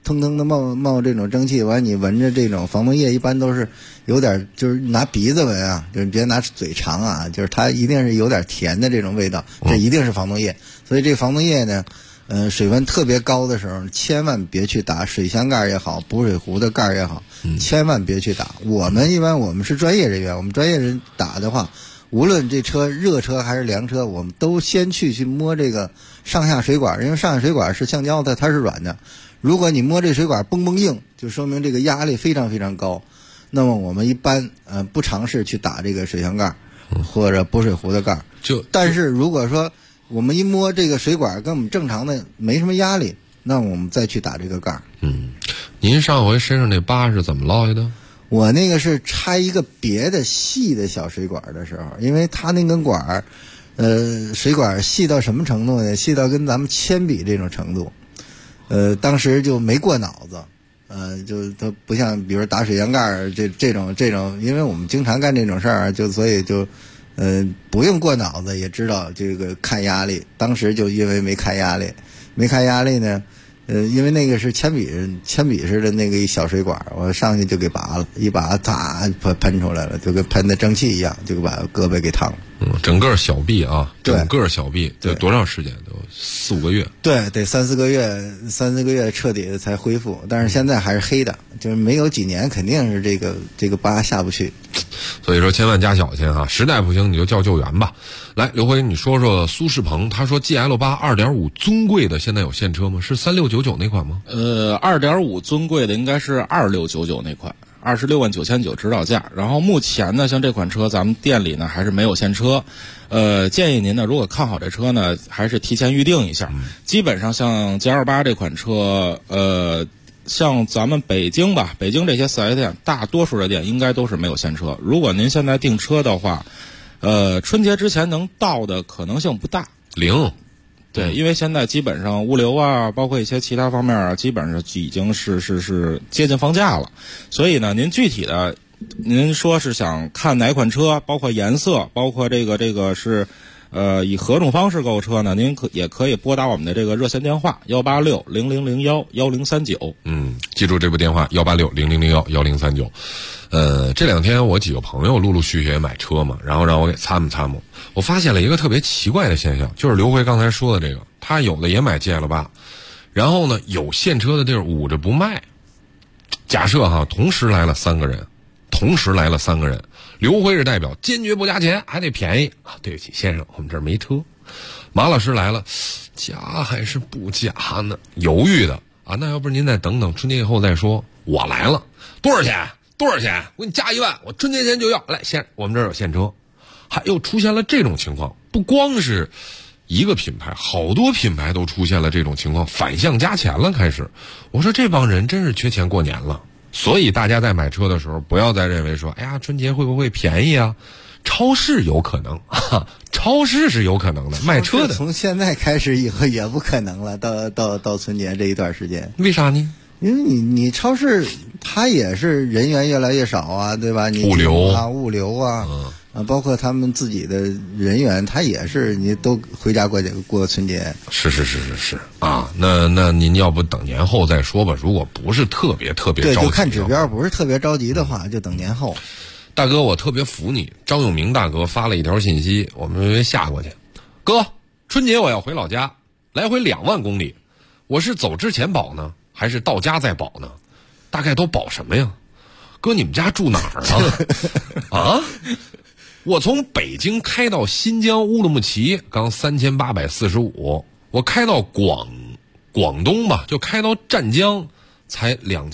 腾腾的冒这种蒸汽，完你闻着这种防冻液一般都是有点就是拿鼻子闻啊，就是别拿嘴尝啊，就是它一定是有点甜的这种味道，这一定是防冻液。所以这防冻液呢，水温特别高的时候，千万别去打水箱盖也好，补水壶的盖也好，千万别去打。我们是专业人员，我们专业人打的话，无论这车热车还是凉车，我们都先去摸这个上下水管，因为上下水管是橡胶的，它是软的。如果你摸这水管嘣嘣硬，就说明这个压力非常非常高。那么我们一般不尝试去打这个水箱盖或者补水壶的盖。但是如果说我们一摸这个水管跟我们正常的没什么压力，那我们再去打这个盖。 您上回身上那疤是怎么落下的？ 我那个是拆一个别的细的小水管的时候，因为它那根管水管细到什么程度呢？细到跟咱们铅笔这种程度。当时就没过脑子，就它不像比如打水箱盖这种，因为我们经常干这种事儿，所以不用过脑子也知道这个看压力。当时就因为没看压力呢，因为那个是铅笔似的那个一小水管，我上去就给拔了，一拔啪喷出来了，就跟喷的蒸汽一样，就把胳膊给烫了。 整个小臂啊，整个小臂得多长时间？都4-5个月。 对，得3-4个月彻底的才恢复。但是现在还是黑的，就是没有几年肯定是这个疤下不去。 所以说千万加小心哈，实在不行你就叫救援吧。来，刘辉，你说说苏世鹏，他说 GL8 2.5 尊贵的现在有现车吗？是3699那款吗 ？2.5 尊贵的应该是2699那款。26.999万指导价，然后目前呢，像这款车咱们店里呢还是没有现车，建议您呢如果看好这车呢，还是提前预定一下。基本上像 GL8 这款车，像咱们北京这些4S店，大多数的店应该都是没有现车。如果您现在订车的话，春节之前能到的可能性不大 ，0。 对，因为现在基本上物流啊，包括一些其他方面啊，基本上已经是接近放假了。所以呢，您具体的，您说是想看哪款车，包括颜色，包括这个是以何种方式购车呢？您也可以拨打我们的这个热线电话18600011039。 记住这部电话18600011039。这2天我几个朋友陆陆续续也买车嘛，然后让我给参谋。我发现了一个特别奇怪的现象，就是刘辉刚才说的这个，他有的也买 GL8， 然后呢有现车的地儿捂着不卖。假设哈，同时来了3个人，刘辉是代表，坚决不加钱，还得便宜啊！对不起先生，我们这儿没车。马老师来了，加还是不加呢？犹豫的啊，那要不您再等等春节以后再说。我来了，多少钱？我给你加1万，我春节前就要。来，先生，我们这儿有现车。还又出现了这种情况，不光是一个品牌，好多品牌都出现了这种情况，反向加钱了。开始，我说这帮人真是缺钱过年了。所以大家在买车的时候，不要再认为说，哎呀，春节会不会便宜啊？超市有可能，超市是有可能的，卖车的从现在开始以后也不可能了，到春节这一段时间。 为啥呢？ 因为你超市它也是人员越来越少啊，对吧？你物流啊，包括他们自己的人员，他也是你都回家过春节。 是啊，那您要不等年后再说吧？如果不是特别着急， 对，就看指标，不是特别着急的话，就等年后。 大哥，我特别服你，张永明大哥发了一条信息，我们微下过去。哥，春节我要回老家，来回2万公里，我是走之前保呢，还是到家再保呢？大概都保什么呀？哥，你们家住哪儿啊？啊？我从北京开到新疆乌鲁木齐，刚3845，我开到广东吧，就开到湛江，才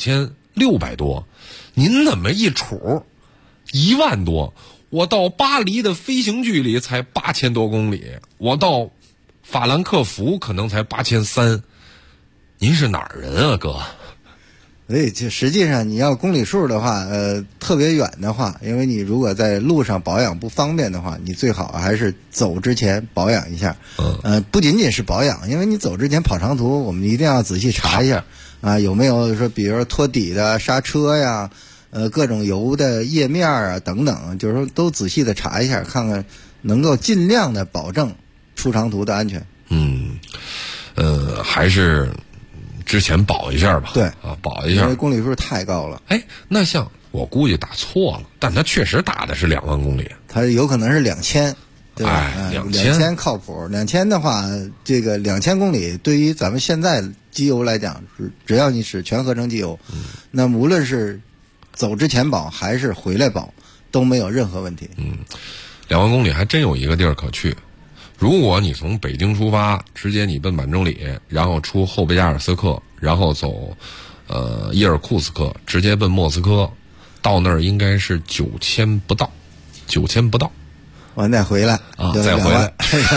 2600多。您怎么一杵1万多？我到巴黎的飞行距离才8000多公里，我到法兰克福可能才8300。您是哪儿人啊，哥？ 所以就实际上你要公里数的话，特别远的话，因为你如果在路上保养不方便的话，你最好还是走之前保养一下。不仅仅是保养，因为你走之前跑长途，我们一定要仔细查一下啊，有没有说比如说拖底的刹车呀，各种油的液面啊等等，就是说都仔细的查一下，看看能够尽量的保证出长途的安全。 还是之前保一下吧。 对啊，保一下， 因为公里数太高了。 哎，那像我估计打错了，但他确实打的是2万公里， 他有可能是2000。对吧 ？2000 靠谱。2000的话，这个2000公里对于咱们现在机油来讲，只要你使全合成机油，那么无论是走之前保还是回来保，都没有任何问题。 2万公里还真有一个地儿可去。如果你从北京出发，直接你奔满洲里，然后出后贝加尔斯克，然后走伊尔库斯克，直接奔莫斯科，到那儿应该是9000不到。 完再回来啊，再回来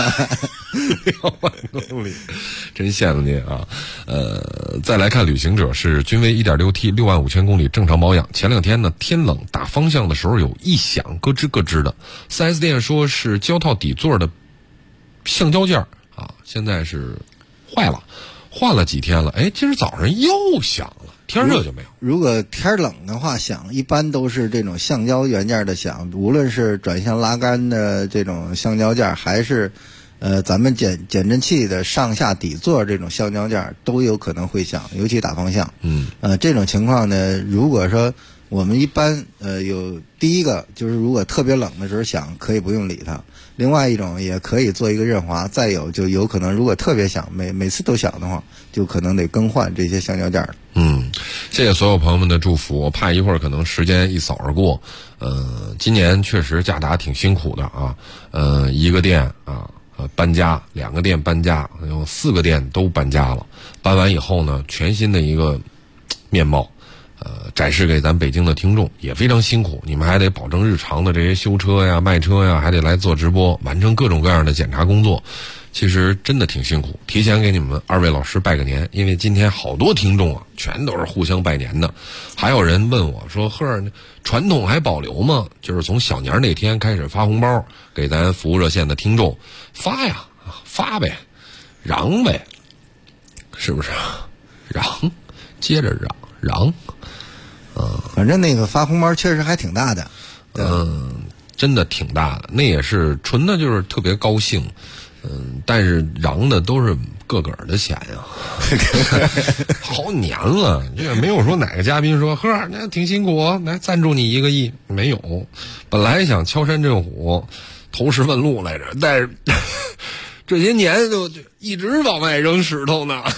2万公里，真羡慕您啊！再来看旅行者是君威 1.6T 65000公里正常保养。前2天呢，天冷打方向的时候有异响，咯吱咯吱的。4S 店说是胶套底座的橡胶件啊，现在是坏了，换了几天了，哎，今儿早上又响了。天热就没有。 如果天冷的话，响一般都是这种橡胶元件的响，无论是转向拉杆的这种橡胶件，还是咱们减震器的上下底座这种橡胶件，都有可能会响，尤其打方向。这种情况呢，如果说我们一般有第一个就是如果特别冷的时候响，可以不用理它。另外一种也可以做一个润滑，再有就有可能如果特别响，每次都响的话，就可能得更换这些橡胶件了。 谢谢所有朋友们的祝福。我怕一会儿可能时间一扫而过。今年确实嘉达挺辛苦的啊。一个店啊搬家，2个店搬家，有4个店都搬家了。搬完以后呢，全新的一个面貌。展示给咱北京的听众也非常辛苦，你们还得保证日常的这些修车呀、卖车呀，还得来做直播，完成各种各样的检查工作，其实真的挺辛苦。提前给你们2位老师拜个年，因为今天好多听众啊，全都是互相拜年的。还有人问我说：“赫儿，传统还保留吗？就是从小年那天开始发红包给咱服务热线的听众，发呀，发呗，嚷呗，是不是？嚷，接着嚷。” 反正那个发红包确实还挺大的， 真的挺大的，那也是纯的就是特别高兴，但是嚷的都是个的钱呀，好娘啊！这也没有说哪个嘉宾说呵，那挺辛苦，来赞助你1个亿，没有。本来想敲山震虎，投石问路来着，但是这些年就一直往外扔石头呢。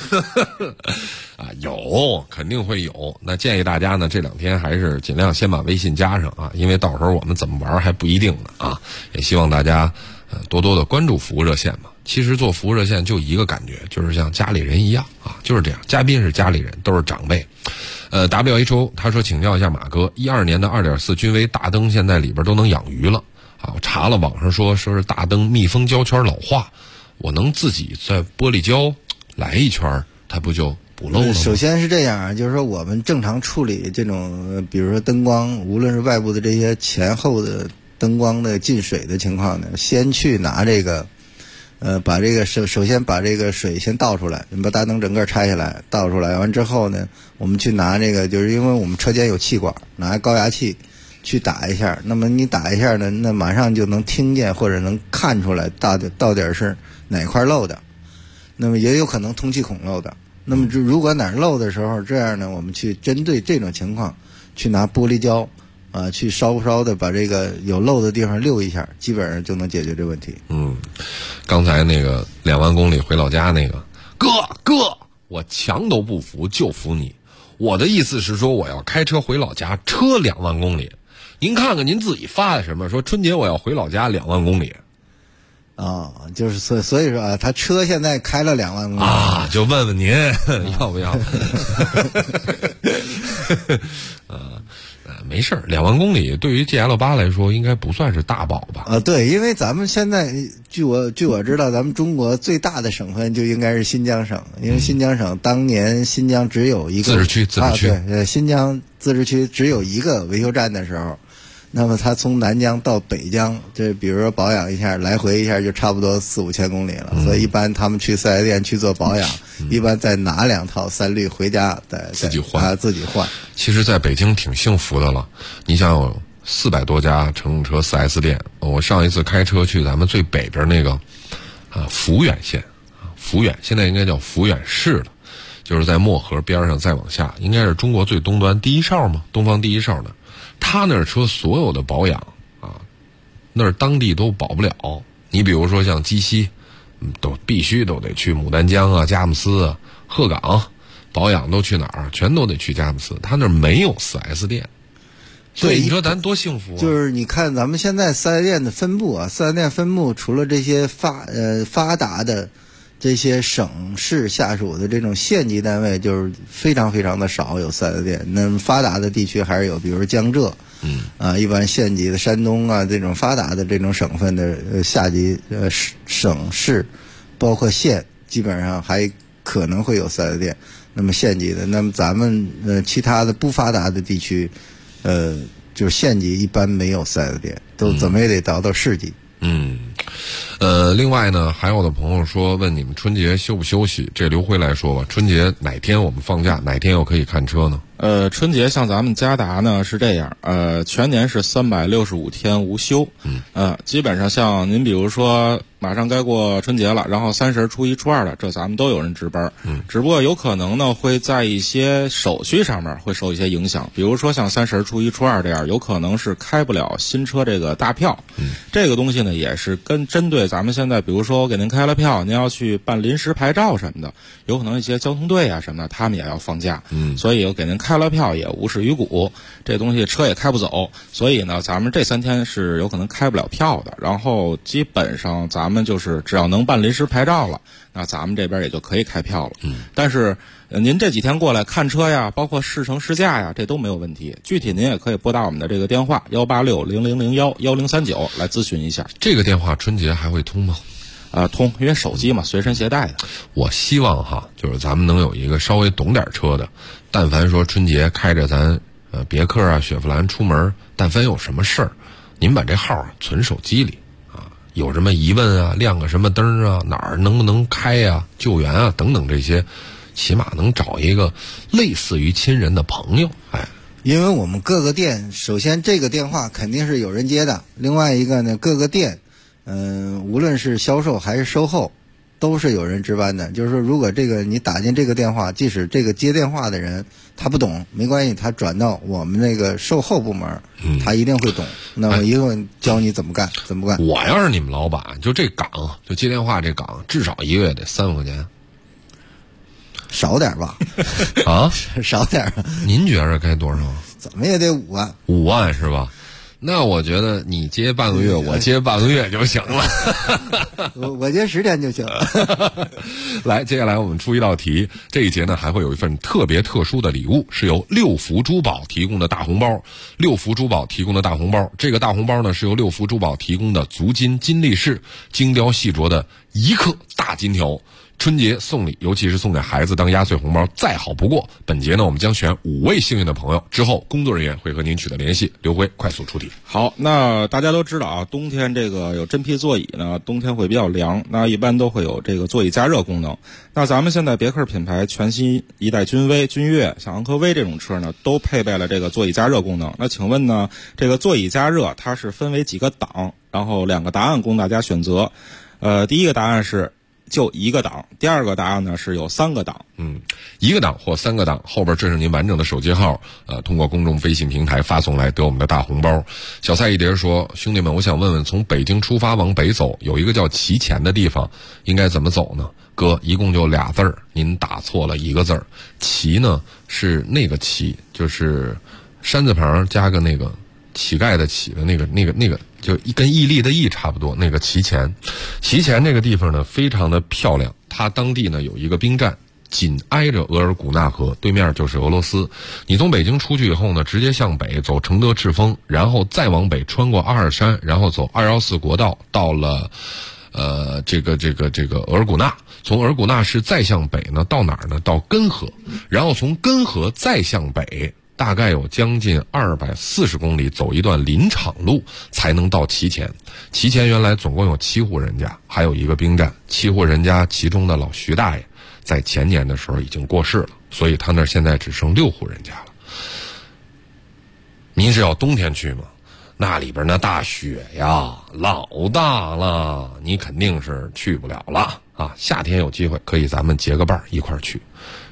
有肯定会有。那建议大家呢，这2天还是尽量先把微信加上啊，因为到时候我们怎么玩还不一定呢啊。也希望大家多多的关注服务热线嘛。其实做服务热线就一个感觉，就是像家里人一样啊，就是这样。嘉宾是家里人，都是长辈。WHO 他说请教一下马哥，12年的2.4君威大灯现在里边都能养鱼了啊。我查了网上说是大灯密封胶圈老化，我能自己在玻璃胶来一圈，它不就补漏了吗？ 首先是这样，就是说我们正常处理这种，比如说灯光，无论是外部的这些前后的灯光的进水的情况呢，先去拿这个，把这个首先把这个水先倒出来，你把大灯整个拆下来，倒出来完之后呢，我们去拿这个，就是因为我们车间有气管，拿高压器去打一下，那么你打一下呢，那马上就能听见或者能看出来到底是哪块漏的，那么也有可能通气孔漏的。那么如果哪儿漏的时候，这样呢，我们去针对这种情况，去拿玻璃胶去稍的把这个有漏的地方溜一下，基本上就能解决这问题。 刚才那个2万公里回老家那个哥，我墙都不服，就服你。我的意思是说，我要开车回老家，车2万公里。您看看您自己发的什么？说春节我要回老家2万公里。 就是所以说啊，他车现在开了2万公里啊，就问问您要不要？没事，2万公里对于 GL8 来说应该不算是大宝吧？ 对，因为咱们现在据我知道，咱们中国最大的省份就应该是新疆省，因为新疆省当年新疆只有一个自治区对，新疆自治区只有一个维修站的时候。那么它从南疆到北疆，这比如说保养一下，来回一下就差不多4-5千公里了。所以一般他们去4S店去做保养，一般再拿2套3滤回家，自己换。 其实在北京挺幸福的了，你想有400多家乘用车 4S 店。我上一次开车去咱们最北边那个福远县，福远现在应该叫福远市了。 就是在漠河边上再往下，应该是中国最东端第一哨嘛，东方第一哨呢。他那儿车所有的保养啊，那儿当地都保不了。你比如说像鸡西，都必须都得去牡丹江啊、佳木斯啊、鹤岗，保养都去哪儿？全都得去佳木斯。他那儿没有 4S 店。对，你说咱多幸福啊！ 就是你看咱们现在4S店的分布啊，4S店分布除了这些发达的这些省市下属的这种县级单位，就是非常非常的少有4S店。那么发达的地区还是有，比如江浙，一般县级的山东啊这种发达的这种省份的下级省市，包括县，基本上还可能会有4S店。那么县级的，那么咱们其他的不发达的地区。就是县级一般没有4S店，都怎么也得到市级。 另外呢，还有的朋友说问你们春节休不休息？这刘辉来说吧，春节哪天我们放假，哪天又可以看车呢？ 春节像咱们嘉达呢是这样，全年是365天无休，基本上像您比如说马上该过春节了，然后30、初1、初2的，这咱们都有人值班，只不过有可能呢会在一些手续上面会受一些影响，比如说像30、初1、初2这样，有可能是开不了新车这个大票，这个东西呢也是针对咱们现在，比如说我给您开了票，您要去办临时牌照什么的，有可能一些交通队啊什么的，他们也要放假，所以我给您开了票也无事于谷，这东西车也开不走，所以呢咱们这3天是有可能开不了票的。然后基本上咱们就是只要能办临时牌照了，那咱们这边也就可以开票了。但是您这几天过来看车呀，包括试乘试驾呀，这都没有问题。具体您也可以拨打我们的这个电话18600011039来咨询一下。 这个电话春节还会通吗？ 通，因为手机嘛，随身携带的。 我希望哈，就是咱们能有一个稍微懂点车的，但凡说春节开着咱别克啊、雪佛兰出门，但凡有什么事儿，您把这号存手机里啊，有什么疑问啊，亮个什么灯啊，哪儿能不能开啊，救援啊等等这些，起码能找一个类似于亲人的朋友。 因为我们各个店，首先这个电话肯定是有人接的，另外一个呢，各个店无论是销售还是售后都是有人值班的。就是说如果这个你打进这个电话，即使这个接电话的人他不懂没关系，他转到我们那个售后部门，他一定会懂，那么一定教你怎么干怎么干。 我要是你们老板，就这岗，就接电话这岗，至少一个月得3万块钱。 少点吧？ 啊， 少点。 您觉着该多少？ 怎么也得5万。 5万是吧？那我觉得你接半个月，我接半个月就行了。 我接10天就行了。 来，接下来我们出一道题。这一节呢，还会有一份特别特殊的礼物，是由六福珠宝提供的大红包。六福珠宝提供的大红包，这个大红包呢，是由六福珠宝提供的足金金力士精雕细琢的1克大金条。春节送礼，尤其是送给孩子当压岁红包，再好不过。本节呢，我们将选5位幸运的朋友，之后工作人员会和您取得联系。刘辉快速出题。 好，那大家都知道啊，冬天这个有真皮座椅呢，冬天会比较凉，那一般都会有这个座椅加热功能。那咱们现在别克品牌全新一代君威、君越、像昂科威这种车呢，都配备了这个座椅加热功能。那请问呢，这个座椅加热它是分为几个档？然后2个答案供大家选择。第一个答案是就1个档，第2个答案呢是有3个档。 1个档或3个档，后边这是您完整的手机号，通过公众微信平台发送来得我们的大红包。小蔡一碟说，兄弟们，我想问问，从北京出发往北走，有一个叫祁前的地方，应该怎么走呢？哥，一共就俩字儿，您打错了1个字儿。祁呢是那个祁，就是山字旁加个那个乞丐的乞的那个，就跟毅力的毅差不多，那个祁前。祁前这个地方呢非常的漂亮，它当地呢有一个兵站，紧挨着额尔古纳河，对面就是俄罗斯。你从北京出去以后呢，直接向北走承德赤峰，然后再往北穿过阿尔山，然后走214国道，到了这个额尔古纳。从额尔古纳市再向北呢，到哪儿呢？到根河，然后从根河再向北，大概有将近240公里，走一段林场路才能到祁前。祁前原来总共有7户人家，还有一个兵站。7户人家其中的老徐大爷在前年的时候已经过世了，所以他那现在只剩6户人家了。您是要冬天去吗？那里边那大雪呀老大了，你肯定是去不了了啊！夏天有机会可以咱们结个伴一块儿去。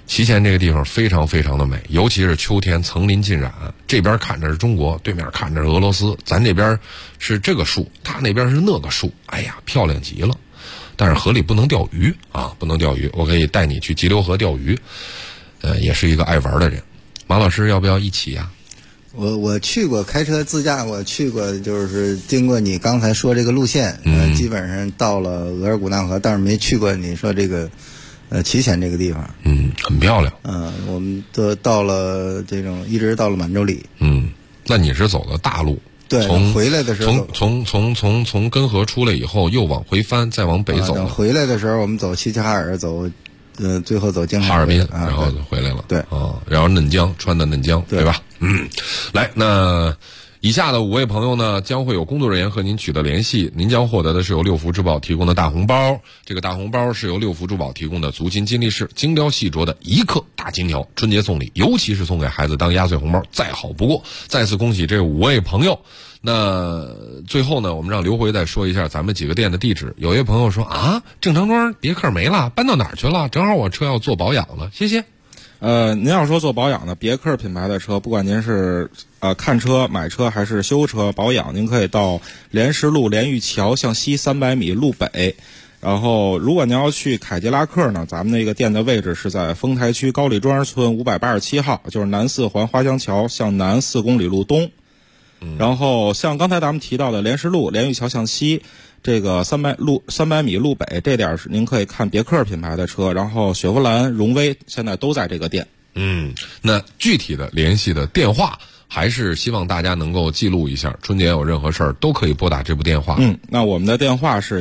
祁县这个地方非常非常的美，尤其是秋天层林尽染，这边看着是中国，对面看着是俄罗斯，咱这边是这个树，他那边是那个树，哎呀，漂亮极了。但是河里不能钓鱼啊，不能钓鱼。我可以带你去急流河钓鱼，也是一个爱玩的人。马老师要不要一起呀？ 我去过开车自驾，我去过，就是经过你刚才说这个路线，基本上到了额尔古纳河，但是没去过你说这个祁县这个地方。 很漂亮。 我们都到了这种，一直到了满洲里。 那你是走的大路？ 对， 从回来的时候， 从根河出来以后，又往回翻，再往北走。 回来的时候，我们走齐齐哈尔，走，最后走京哈尔滨，然后就回来了。 对， 然后嫩江穿的嫩江，对吧？来，那以下的5位朋友呢，将会有工作人员和您取得联系，您将获得的是由六福珠宝提供的大红包。这个大红包是由六福珠宝提供的足金金利饰精雕细琢的1克大金条，春节送礼，尤其是送给孩子当压岁红包，再好不过。再次恭喜这5位朋友。那最后呢，我们让刘辉再说一下咱们几个店的地址。有一位朋友说啊，正常庄别克没了，搬到哪儿去了？正好我车要做保养了，谢谢。 您要说做保养的，别克品牌的车，不管您是看车、买车还是修车保养，您可以到莲石路莲玉桥向西300米路北。然后如果您要去凯迪拉克呢，咱们那个店的位置是在丰台区高丽庄村587号，就是南4环花乡桥向南4公里路东。然后像刚才咱们提到的莲石路莲玉桥向西，这个300米路北这点是您可以看别克品牌的车，然后雪佛兰、荣威现在都在这个店。 那具体的联系的电话，还是希望大家能够记录一下，春节有任何事儿都可以拨打这部电话。 那我们的电话是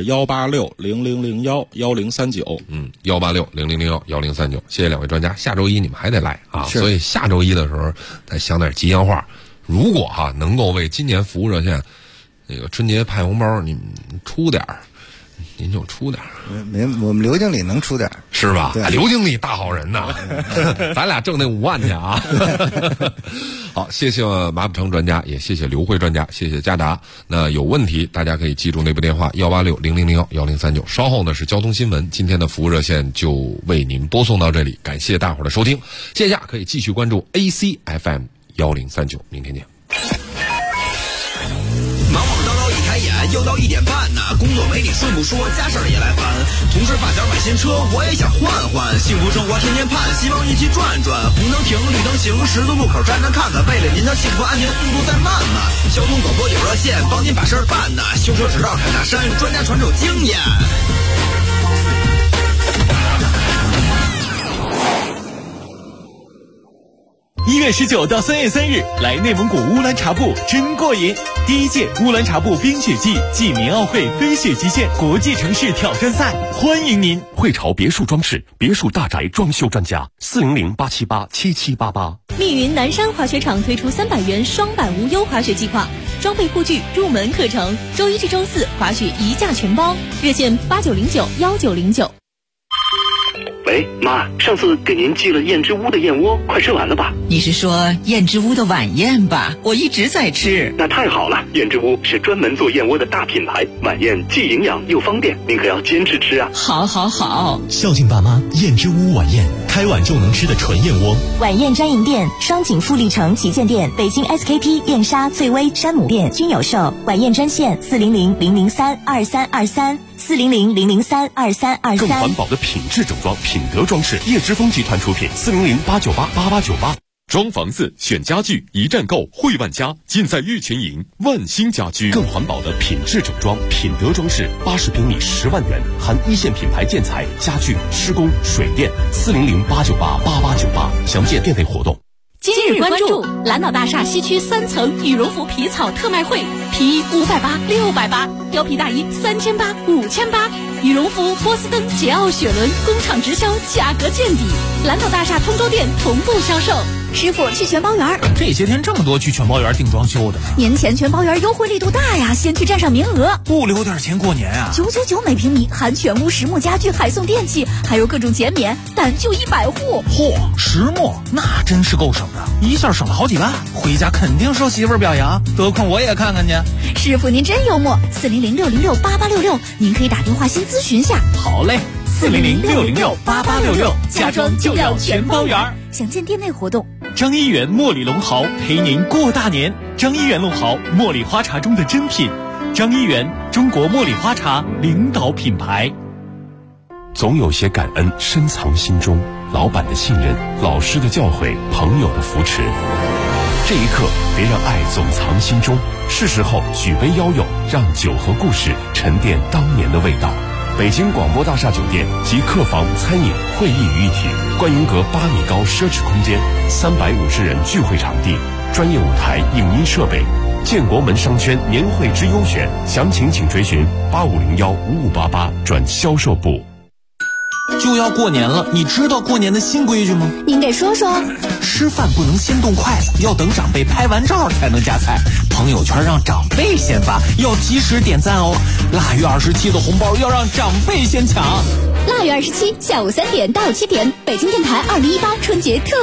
18600011039。 18600011039。谢谢2位专家，下周一你们还得来啊，所以下周一的时候再想点吉祥话。如果能够为今年服务热线那个春节派红包，你出点儿，您就出点儿。 我们刘经理能出点儿， 是吧？刘经理大好人呐，咱俩挣那5万去啊！好，谢谢马普成专家，也谢谢刘慧专家，谢谢嘉达。那有问题大家可以记住那部电话18600011039。稍后呢是交通新闻，今天的服务热线就为您播送到这里，感谢大伙儿的收听。线下可以继续关注 ACFM1039，明天见。 忙忙叨叨一开眼，又到1点半呢，工作没你顺不说，家事儿也来烦。同事发小买新车，我也想换换，幸福生活天天盼，希望一起转转。红灯停，绿灯行，十字路口站站看看，为了您的幸福安全，速度再慢慢。交通广播有热线，帮您把事儿办呢。修车直到砍大山，专家传授经验。 1月19到3月3日，来内蒙古乌兰察布真过瘾！第1届乌兰察布冰雪季暨年奥会飞雪极限国际城市挑战赛，欢迎您！ 汇潮别墅装饰别墅大宅装修专家，400-878-7788。 密云南山滑雪场推出300元双板无忧滑雪计划，装备护具、入门课程，周1至周4滑雪一价全包，热线89091909。 喂，妈，上次给您寄了燕之屋的燕窝，快吃完了吧？ 你是说燕之屋的晚宴吧？我一直在吃。 那太好了，燕之屋是专门做燕窝的大品牌，晚宴既营养又方便，您可要坚持吃啊！ 好好好， 孝敬爸妈，燕之屋晚宴，开碗就能吃的纯燕窝。 晚宴专营店：双井富力城旗舰店、北京 SKP、燕莎、翠微、山姆店均有售。晚宴专线400-003-2323，400-003-2323。 更环保的品质整装，品德装饰，叶之峰集团出品，400-898-8898。装房子选家具，一站购汇万家，尽在玉泉营万兴家居。更环保的品质整装，品德装饰，80平米10万元，含1线品牌建材、家具、施工、水电，400-898-8898。详见店内活动。 今日关注蓝岛大厦西区3层羽绒服皮草特卖会，皮衣580、680，貂皮大衣3800、5800，羽绒服、波司登、捷奥雪伦工厂直销，价格见底。蓝岛大厦通州店同步销售。 师傅去全包园， 这些天这么多去全包园订装修的， 年前全包园优惠力度大呀，先去占上名额， 不留点钱过年啊 ！999每平米，含全屋实木家具，还送电器，还有各种减免，但就100户。 嚯，实木那真是够省的，一下省了好几万，回家肯定受媳妇儿表扬，得空我也看看去。 师傅您真幽默，400-606-8866，您可以打电话先咨询下。 好嘞 400-606-8866，家装就要全包圆。 详见店内活动。 张一元茉莉龙毫陪您过大年。张一元龙毫，茉莉花茶中的珍品。张一元，中国茉莉花茶领导品牌。 总有些感恩深藏心中，老板的信任，老师的教诲，朋友的扶持。这一刻，别让爱总藏心中，是时候举杯邀友，让酒和故事沉淀当年的味道。北京广播大厦酒店集客房、餐饮、会议于一体，观云阁8米高奢侈空间，350人聚会场地，专业舞台、影音设备。建国门商圈年会之优选，详情请追询8501-5588转销售部。 就要过年了，你知道过年的新规矩吗？ 您给说说。 吃饭不能先动筷子，要等长辈拍完照才能夹菜。朋友圈让长辈先发，要及时点赞哦。腊月27的红包要让长辈先抢。 腊月27下午3点到7点，北京电台2018春节特